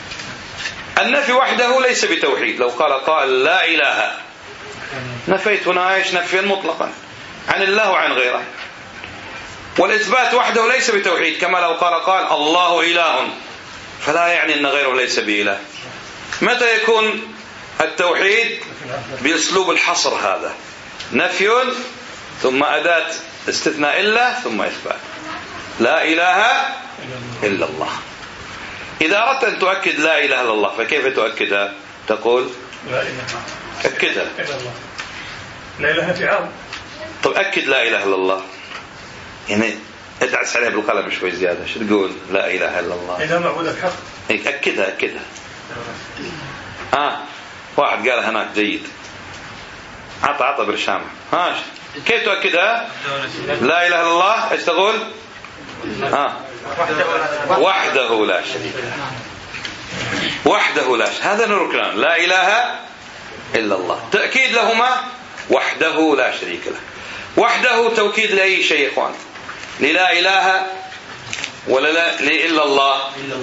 النفي وحده ليس بتوحيد. لو قال قال لا إله نفيت هنا ايش؟ نفيا مطلقا عن الله وعن غيره. والإثبات وحده ليس بتوحيد، كما لو قال قال الله إله فلا يعني أن غيره ليس بإله. متى يكون التوحيد؟ بأسلوب الحصر هذا، نفي ثم أداة استثناء إلا ثم إثبات. لا إله إلا الله. إذا أردت أن تؤكد لا إله إلا الله فكيف تؤكدها؟ تقول لا إله أكدها. لا إله في عام. طب أكد لا إله إلا الله، يعني ادعس عليها بالقلم شوي زيادة. شو تقول؟ لا إله إلا الله. إذا معبود الحق. أكدها أكدها. آه واحد قال هناك جيد. عطى عطى برشامة. ها كيف تؤكدها؟ لا إله إلا الله. ايش تقول؟ آه وحده لا شريك له. وحده لا شريك. هذا الركنان لا إله إلا الله، تأكيد لهما وحده لا شريك له. وحده توكيد لأي شيء يا إخوان؟ للا إله ولا لا لإلا الله؟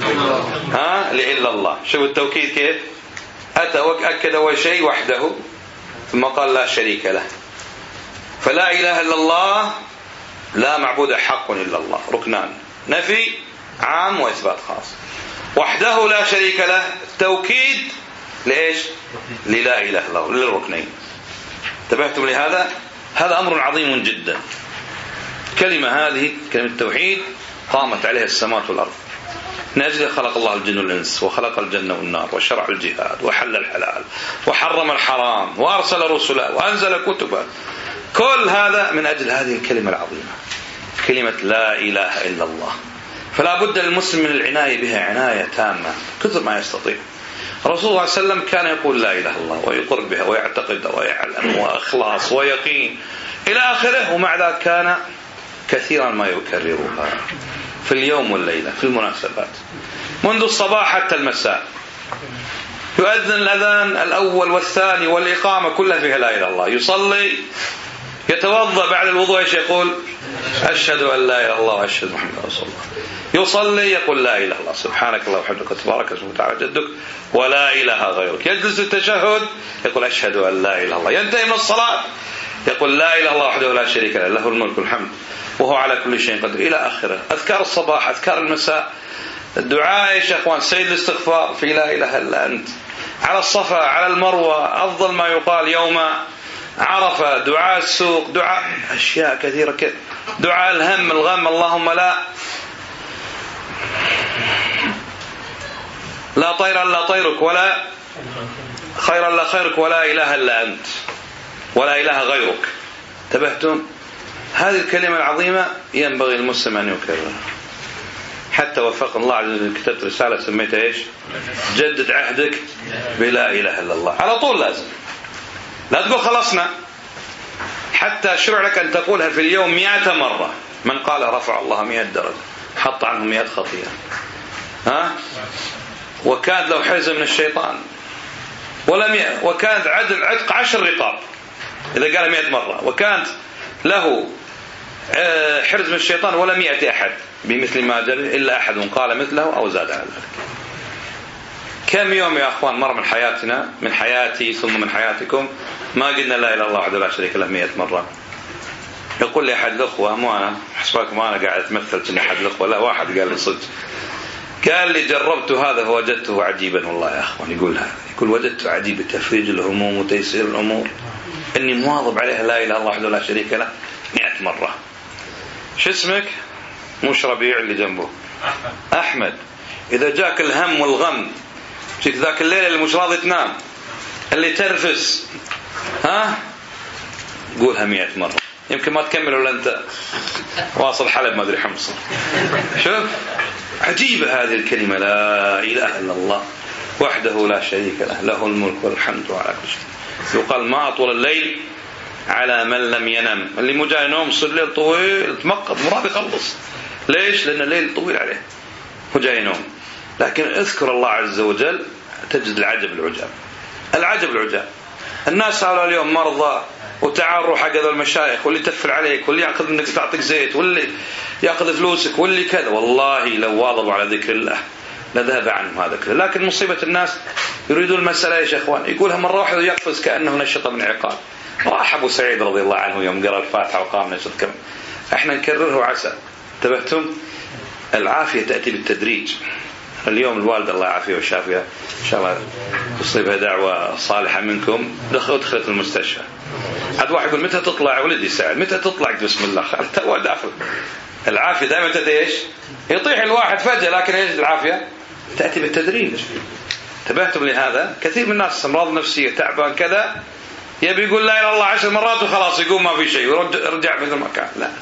ها لإلا الله. شوف التوكيد كيف أتى وأكد أول شيء وحده ثم قال لا شريك له. فلا إله إلا الله لا معبود حق إلا الله، ركنان، نفي عام وإثبات خاص. وحده لا شريك له توكيد لإيش؟ للا إله إلا الله، للركنين. انتبهتم لهذا؟ هذا أمر عظيم جدا. كلمة هذه كلمة التوحيد قامت عليها السماوات والأرض. من أجل خلق الله الجن والإنس، وخلق الجنة والنار، وشرع الجهاد، وحل الحلال، وحرم الحرام، وأرسل رسلا، وأنزل كتبا. كل هذا من أجل هذه الكلمة العظيمة، كلمة لا إله إلا الله. فلا بد للمسلم من العناية بها عناية تامة كثر ما يستطيع. الرسول صلى الله عليه وسلم كان يقول لا إله إلا الله ويقر بها ويعتقد ويعلم وإخلاص ويقين إلى آخره، ومع ذلك كان كثيرا ما يكررها في اليوم والليلة في المناسبات منذ الصباح حتى المساء. يؤذن الأذان الأول والثاني والإقامة كلها فيها لا إله إلا الله. يصلي يتوضأ بعد الوضوء ايش يقول؟ أشهد أن لا إله إلا الله وأشهد محمد رسول الله. يصلي يقول لا إله إلا الله سبحانك اللهم وبحمدك تبارك اسمك وتعالى جدك ولا إله غيرك. يجلس التشهد يقول أشهد أن لا إله إلا الله. ينتهي من الصلاة يقول لا إله إلا الله وحده لا شريك له له الملك والحمد وهو على كل شيء قدير إلى آخره. أذكار الصباح أذكار المساء الدعاء يا أخوان سيد الاستغفار في لا إله إلا أنت. على الصفا على المروة أفضل ما يقال يوم عرفة دعاء السوق دعاء أشياء كثيرة كده. دعاء الهم الغم اللهم لا لا طير إلا طيرك ولا خير إلا خيرك ولا إله إلا أنت ولا إله غيرك. انتبهتم؟ هذه الكلمة العظيمة ينبغي المسلم أن يكررها. حتى وفق الله عز وجل كتبت رسالة سميتها إيش؟ جدد عهدك بلا إله إلا الله. على طول لازم، لا تقول خلصنا. حتى شرع لك أن تقولها في اليوم مئة مرة. من قال رفع الله مئة درجة حط عنه مئة خطيئة. ها؟ وكانت له حرز من الشيطان ولم ي... وكانت عدل عتق عشر رقاب إذا قال مئة مرة. وكانت له حرز من الشيطان ولم يأتي أحد بمثل ما جرى إلا أحد قال مثله أو زاد على ذلك. كم يوم يا أخوان مر من حياتنا من حياتي ثم من حياتكم ما قلنا لا إله إلا الله وحده لا شريك له مئة مرة. يقول لي أحد الأخوة مو أنا حسبكم أنا قاعد أتمثل إن أحد الأخوة لا واحد قال لي صدق قال لي جربت هذا فوجدته عجيبا والله يا أخوان. يقول هذا يقول وجدته عجيب تفريج الهموم وتيسير الأمور إني مواظب عليها لا إله إلا الله وحده لا شريك له مئة مرة. شو اسمك؟ مش ربيع اللي جنبه أحمد. إذا جاك الهم والغم جيت ذاك الليلة اللي مش راضي تنام اللي ترفس ها قولها مئة مرة يمكن ما تكمل ولا أنت واصل حلب ما أدري حمص. شوف عجيبة هذه الكلمة لا إله إلا الله وحده لا شريك له له الملك والحمد على كل شيء. يقال ما أطول الليل على من لم ينم. اللي مو جاي نوم صار الليل طويل تمقض مراد يخلص. ليش؟ لأن الليل طويل عليه مو جاي نوم. لكن اذكر الله عز وجل تجد العجب العجاب. العجب العجاب الناس صاروا اليوم مرضى وتعال روح حق هذول المشايخ واللي تفل عليك واللي يأخذ منك تعطيك زيت واللي يأخذ فلوسك واللي كذا. والله لو واظبوا على ذكر الله لذهب عنهم هذا كله. لكن مصيبة الناس يريدون المسألة يا إخوان يقولها مرة واحدة ويقفز كأنه نشط من عقاب. راح أبو سعيد رضي الله عنه يوم قرأ الفاتحة وقام نشط كم. احنا نكرره وعسى. انتبهتم؟ العافية تأتي بالتدريج. اليوم الوالدة الله يعافيها وشافيها إن شاء الله تصيبها دعوة صالحة منكم دخلت المستشفى. عاد واحد يقول متى تطلع ولدي سعد متى تطلع بسم الله خالد داخل. العافية دائما تأتي إيش؟ يطيح الواحد فجأة لكن إيش العافية تأتي بالتدريج. انتبهتم لهذا؟ كثير من الناس أمراض نفسية تعبان كذا يبي يقول لا إله إلا الله عشر مرات وخلاص يقوم ما في شيء ويرجع مثل ما كان. لا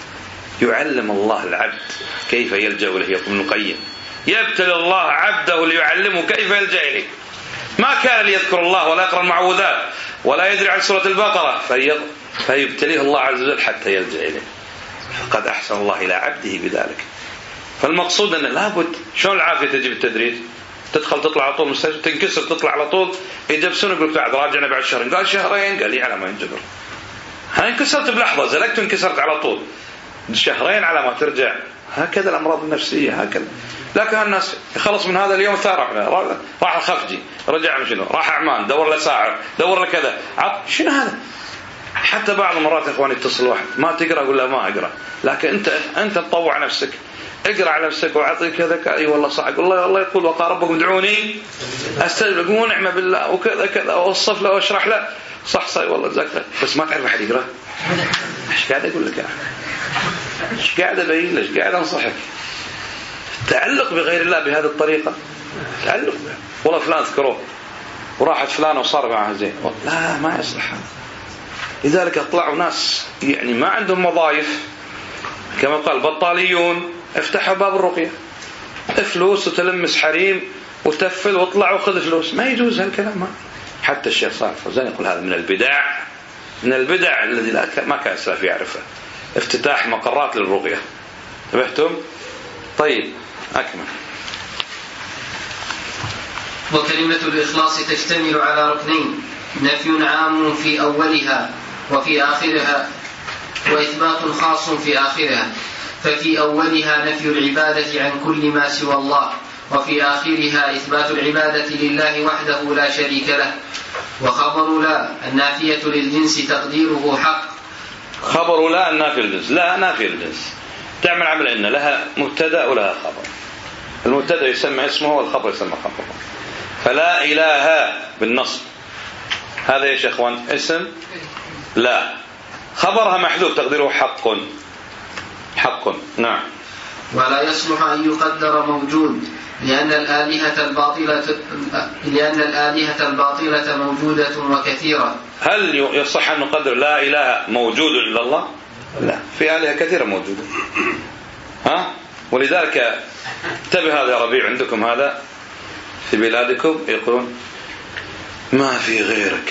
يعلم الله العبد كيف يلجأ إليه. يقول ابن القيم يبتلي الله عبده ليعلمه كيف يلجأ إليه. ما كان ليذكر الله ولا يقرأ المعوذات ولا يدري عن سورة البقرة فيبتليه الله عز وجل حتى يلجأ إليه. قد أحسن الله إلى عبده بذلك. فالمقصود أن لابد، شلون العافية تجي بالتدريج؟ تدخل تطلع على طول مستشفى، تنكسر تطلع على طول، يجبسون يقول بعد راجعنا بعد شهرين، قال شهرين، قال لي على ما ينجبر. أنا انكسرت بلحظة، زلقت وانكسرت على طول، شهرين على ما ترجع. هكذا الأمراض النفسية هكذا. لكن الناس يخلص من هذا اليوم ثار، راح الخفجي، رجع شنو، راح أعمان، دور له ساعر، دور له كذا، شنو هذا؟ حتى بعض المرات يا إخواني يتصل واحد ما تقرأ، أقول له ما أقرأ، لكن أنت أنت تطوع نفسك، اقرأ على نفسك وأعطيك كذا. أي والله صح، والله الله يقول وقال ربكم ادعوني أستجب، ونعم بالله وكذا كذا، وأوصف له وأشرح له، صح صح والله جزاك الله، بس ما تعرف أحد يقرأ. إيش قاعد أقول لك؟ إيش قاعد أبين لك؟ قاعد أنصحك. تعلق بغير الله بهذه الطريقة، تعلق به. والله فلان ذكروه وراحت فلانة وصار معها زين، لا ما يصلح هذا. لذلك اطلعوا ناس يعني ما عندهم وظائف، كما قال بطاليون افتحوا باب الرقية، فلوس وتلمس حريم وتفل واطلع وخذ فلوس. ما يجوز هالكلام. ما حتى الشيخ صالح الفوزان يقول هذا من البدع، من البدع الذي لا ما كان السلف يعرفه، افتتاح مقرات للرقية. انتبهتم؟ طيب أكمل. وكلمة الإخلاص تشتمل على ركنين: نفي عام في أولها وفي آخرها، وإثبات خاص في آخرها. ففي أولها نفي العبادة عن كل ما سوى الله، وفي آخرها إثبات العبادة لله وحده لا شريك له. وخبر لا النافية للجنس تقديره حق. خبر لا النافية للجنس، لا نافية للجنس تعمل عمل إن لها مبتدأ ولها خبر. المبتدأ يسمى اسمه والخبر يسمى خبره. فلا إله بالنصب، هذا يا شيخوان اسم لا، خبرها محذوف تقديره حق. حق نعم. ولا يصلح أن يقدر موجود، لأن الآلهة الباطلة لأن الآلهة الباطلة موجودة وكثيرة. هل يصح أن نقدر لا إله موجود إلا الله؟ لا، في آلهة كثيرة موجودة. ها؟ ولذلك انتبه هذا يا ربيع، عندكم هذا في بلادكم يقولون ما في غيرك،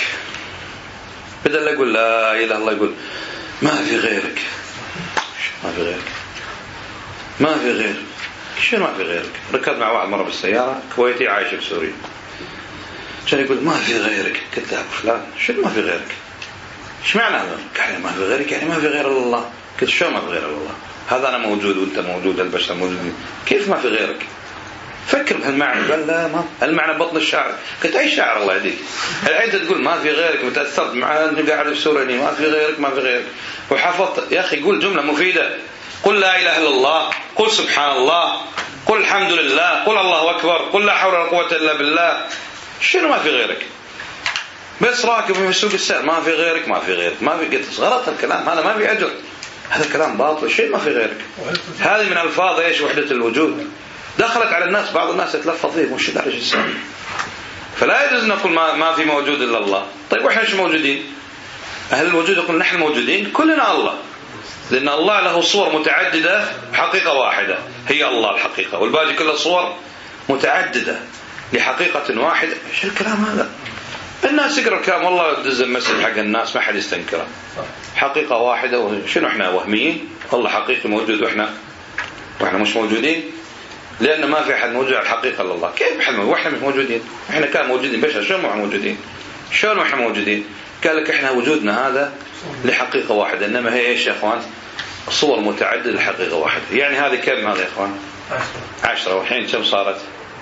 بدل لا يقول لا إله إلا الله يقول ما في غيرك. ما في غيرك، ما في غيرك، شنو ما في غيرك؟ ركبت مع واحد مرة بالسيارة كويتي عايش في سوريا، كان يقول ما في غيرك، كذاب فلان، شنو ما في غيرك؟ ايش معنى هذا؟ قال ما في غيرك يعني ما في غير الله. قلت شو ما في غير الله؟ هذا أنا موجود وأنت موجود، البشر موجودين، كيف ما في غيرك؟ فكر بهالمعنى. قال لا، ما المعنى بطن الشاعر. قلت أي شاعر الله يهديك؟ الحين تقول ما في غيرك وتأثرت مع أنه قاعد في سوريا ما في غيرك ما في غيرك وحفظت. يا أخي قول جملة مفيدة، قل لا إله إلا الله، قل سبحان الله، قل الحمد لله، قل الله أكبر، قل لا حول ولا قوة إلا بالله. شنو ما في غيرك؟ بس راكب في سوق السير ما في غيرك ما في غيرك ما في. قلت غلط الكلام هذا، ما في أجر، هذا كلام باطل. شيء ما في غيرك هذه من ألفاظ إيش؟ وحدة الوجود. دخلت على الناس، بعض الناس يتلفظ فيه مش دارج السنة. فلا يجوز نقول ما ما في موجود إلا الله. طيب وإحنا إيش موجودين؟ أهل الوجود يقول نحن موجودين كلنا الله، لأن الله له صور متعددة حقيقة واحدة هي الله الحقيقة، والباقي كله صور متعددة لحقيقة واحدة. إيش الكلام هذا؟ الناس يقرأ الكلام والله دز المسجد حق الناس ما حد يستنكره، حقيقة واحدة. وشنو إحنا وهميين؟ الله حقيقي موجود وإحنا وإحنا مش موجودين، لأن ما في أحد موجود على الحقيقة إلا الله. كيف إحنا وإحنا مش موجودين؟ إحنا كان موجودين بشر، شلون إحنا موجودين؟ شلون إحنا موجودين؟ قال لك إحنا وجودنا هذا لحقيقة واحدة، إنما هي إيش يا إخوان؟ صور متعددة لحقيقة واحدة. يعني هذه كم هذا يا إخوان؟ عشرة. والحين كم صارت؟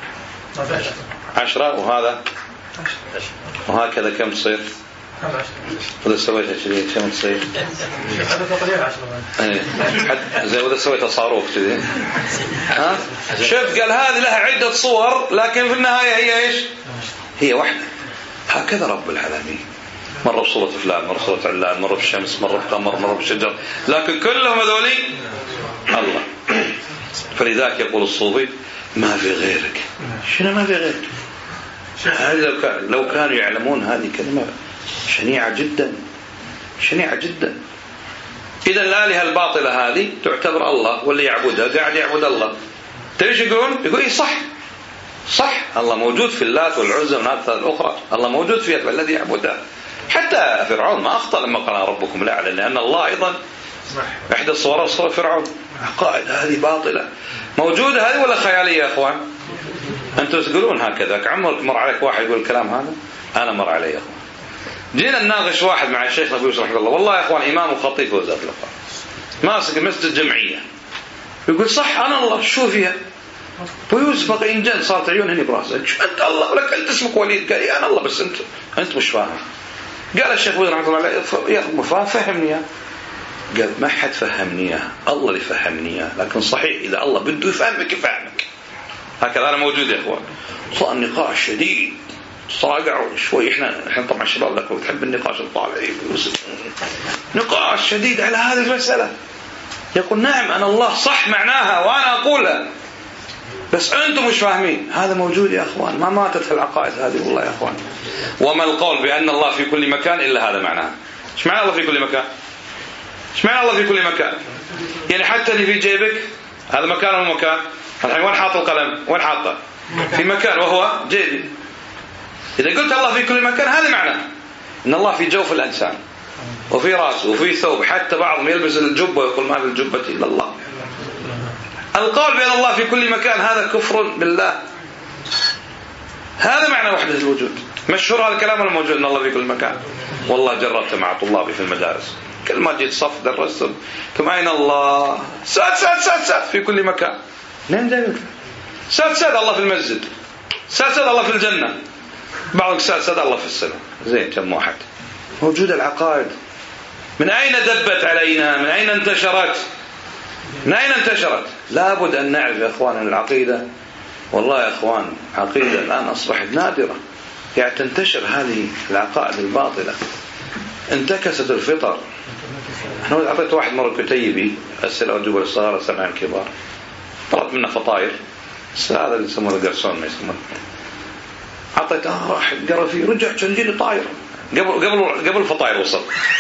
عشرة. وهذا وهكذا كم تصير؟ وإذا سويتها كذي كم تصير؟ زي وإذا سويتها صاروخ كذي. ها؟ شوف قال هذه لها عدة صور لكن في النهاية هي إيش؟ هي واحدة. هكذا رب العالمين، مرة بصورة فلان، مرة بصورة علان، مرة بالشمس، مرة بقمر، مرة بالشجر، لكن كلهم هذولي الله. فلذلك يقول الصوفي ما في غيرك. شنو ما في غيرك؟ لو كانوا يعلمون هذه كلمة شنيعة جدا، شنيعة جدا. إذا الآلهة الباطلة هذه تعتبر الله، واللي يعبدها قاعد يعبد الله. تيجي يقولون؟ يقول إيه صح، صح الله موجود في اللات والعزى والنات الأخرى، الله موجود فيها الذي يعبدها. حتى فرعون ما أخطأ لما قال ربكم الأعلى، لأن الله أيضا إحدى الصور صور فرعون. عقائد هذه باطلة موجودة هذه ولا خيالية يا أخوان؟ أنتم تقولون هكذا، عمرك مر عليك واحد يقول الكلام هذا؟ أنا مر علي يا أخوان. جينا نناقش واحد مع الشيخ أبو يوسف رحمه الله، والله يا أخوان إمام وخطيب في وزارة الأوقاف، ماسك مسجد جمعية، يقول صح أنا الله شو فيها؟ أبو يوسف بقى ينجن صارت عيون هني براسك، شو أنت الله ولك أنت اسمك وليد؟ قال لي أنا الله بس أنت أنت مش فاهم. قال الشيخ أبو رحمه الله عليه يا أخي فهمني يا، قال ما حد فهمني يا، الله اللي فهمني يا، لكن صحيح إذا الله بده يفهمك يفهمك. هكذا أنا موجود يا أخوان. صار نقاش شديد، صراقعوا شوي، إحنا إحنا طبعا الشباب ذاك تحب النقاش الطالعي، نقاش شديد على هذه المسألة. يقول نعم أنا الله صح معناها وأنا أقولها، بس أنتم مش فاهمين. هذا موجود يا أخوان، ما ماتت العقائد هذه والله يا أخوان. وما القول بأن الله في كل مكان إلا هذا معناه. إيش معنى الله في كل مكان؟ إيش معنى الله في كل مكان؟ يعني حتى اللي في جيبك هذا مكان ولا مكان؟ الحين وين حاط القلم؟ وين حاطه؟ في مكان وهو جيبي. إذا قلت الله في كل مكان هذا معناه إن الله في جوف الإنسان وفي رأسه وفي ثوب، حتى بعضهم يلبس الجبة ويقول ما في الجبة إلا الله. القول بأن الله في كل مكان هذا كفر بالله. هذا معنى وحدة الوجود. مشهور هذا الكلام ولا موجود أن الله في كل مكان؟ والله جربت مع طلابي في المدارس، كل ما جيت صف درستهم ثم أين الله؟ ساد ساد ساد ساد في كل مكان. نين جايبك؟ ساد ساد الله في المسجد، ساد ساد الله في الجنة، بعضك ساد ساد الله في السماء. زين كم واحد؟ موجودة العقائد. من أين دبت علينا؟ من أين انتشرت؟ من أين انتشرت؟ لابد أن نعرف يا أخوان العقيدة. والله يا أخوان عقيدة الآن أصبحت نادرة، يعني تنتشر هذه العقائد الباطلة، انتكست الفطر. أنا أعطيت واحد مرة كتيبي أسئلة وأجوبة للصغار أسئلة عن الكبار، طلبت منه فطاير، هذا اللي يسمونه القرصون ما يسمونه، أعطيته راح قرأ فيه، رجع كان يجي لي طاير قبل قبل قبل الفطاير وصل.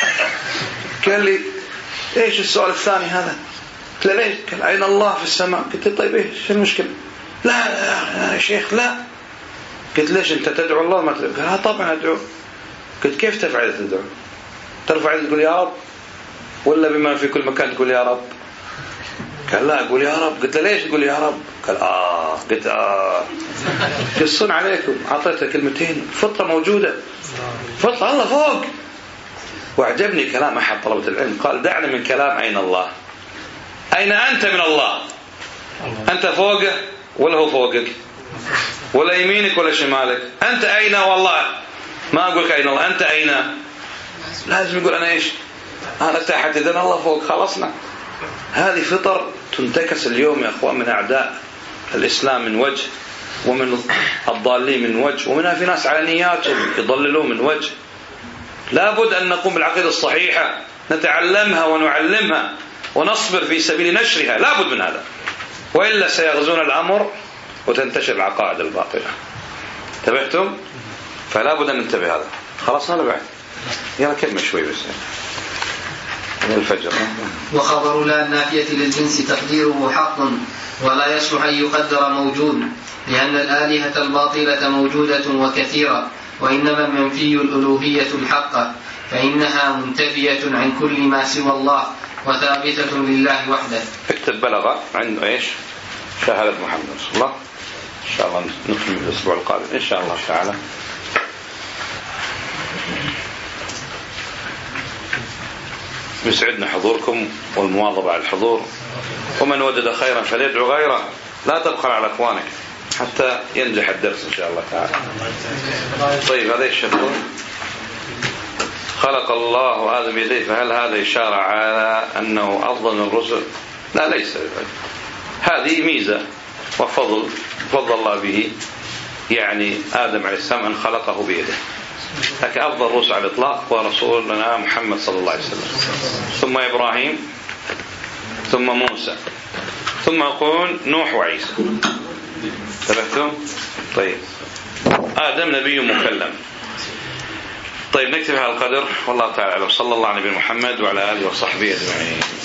قال لي إيش السؤال الثاني هذا؟ قلت له ليش؟ قال أين الله في السماء. قلت له طيب إيش المشكلة؟ لا يا شيخ لا. قلت ليش أنت تدعو الله ما تدعو؟ قال طبعا أدعو. قلت كيف تفعل تدعو؟ ترفع يدك تقول يا رب ولا بما في كل مكان تقول يا رب؟ قال لا أقول يا رب. قلت له ليش تقول يا رب؟ قال آه. قلت آه قصون عليكم. أعطيته كلمتين، فطرة موجودة، فطرة الله فوق. وأعجبني كلام أحد طلبة العلم قال دعنا من كلام أين الله، أين أنت من الله؟ أنت فوقه ولا هو فوقك؟ ولا يمينك ولا شمالك؟ أنت أين؟ والله ما أقولك أين الله، أنت أين؟ لازم يقول أنا إيش؟ أنا تحت إذن الله فوق، خلصنا. هذه فطر تنتكس اليوم يا أخوان من أعداء الإسلام من وجه، ومن الضالين من وجه، ومنها في ناس على نياتهم يضللون من وجه. لابد أن نقوم بالعقيدة الصحيحة، نتعلمها ونعلمها ونصبر في سبيل نشرها، لابد من هذا، وإلا سيغزون الأمر وتنتشر العقائد الباطلة. انتبهتم؟ فلا بد أن ننتبه. هذا خلصنا ولا بعد؟ يلا كلمة شوي بس من الفجر. وخبر لا النافية للجنس تقديره حق ولا يصلح أن يقدر موجود، لأن الآلهة الباطلة موجودة وكثيرة، وإنما المنفي الألوهية الحقة، فإنها منتفية عن كل ما سوى الله وثابتة لله وحده. اكتب بلغ عند ايش؟ شهادة محمد رسول الله. إن شاء الله نكمل الأسبوع القادم إن شاء الله تعالى. يسعدنا حضوركم والمواظبة على الحضور، ومن وجد خيرا فليدعو غيره، لا تبخل على أخوانك حتى ينجح الدرس إن شاء الله تعالى. طيب هذا الشكر خلق الله آدم بيديه، فهل هذا إشارة على أنه أفضل من الرسل؟ لا ليس، هذه ميزة وفضل فضل الله به يعني آدم عليه السلام أن خلقه بيده، لكن أفضل الرسل على الإطلاق هو رسولنا محمد صلى الله عليه وسلم، ثم إبراهيم، ثم موسى، ثم يقول نوح وعيسى. تبعتم؟ طيب آدم نبي مكلم. طيب نكتب هذا القدر، والله تعالى أعلم. صلى الله على نبينا محمد وعلى آله وصحبه أجمعين.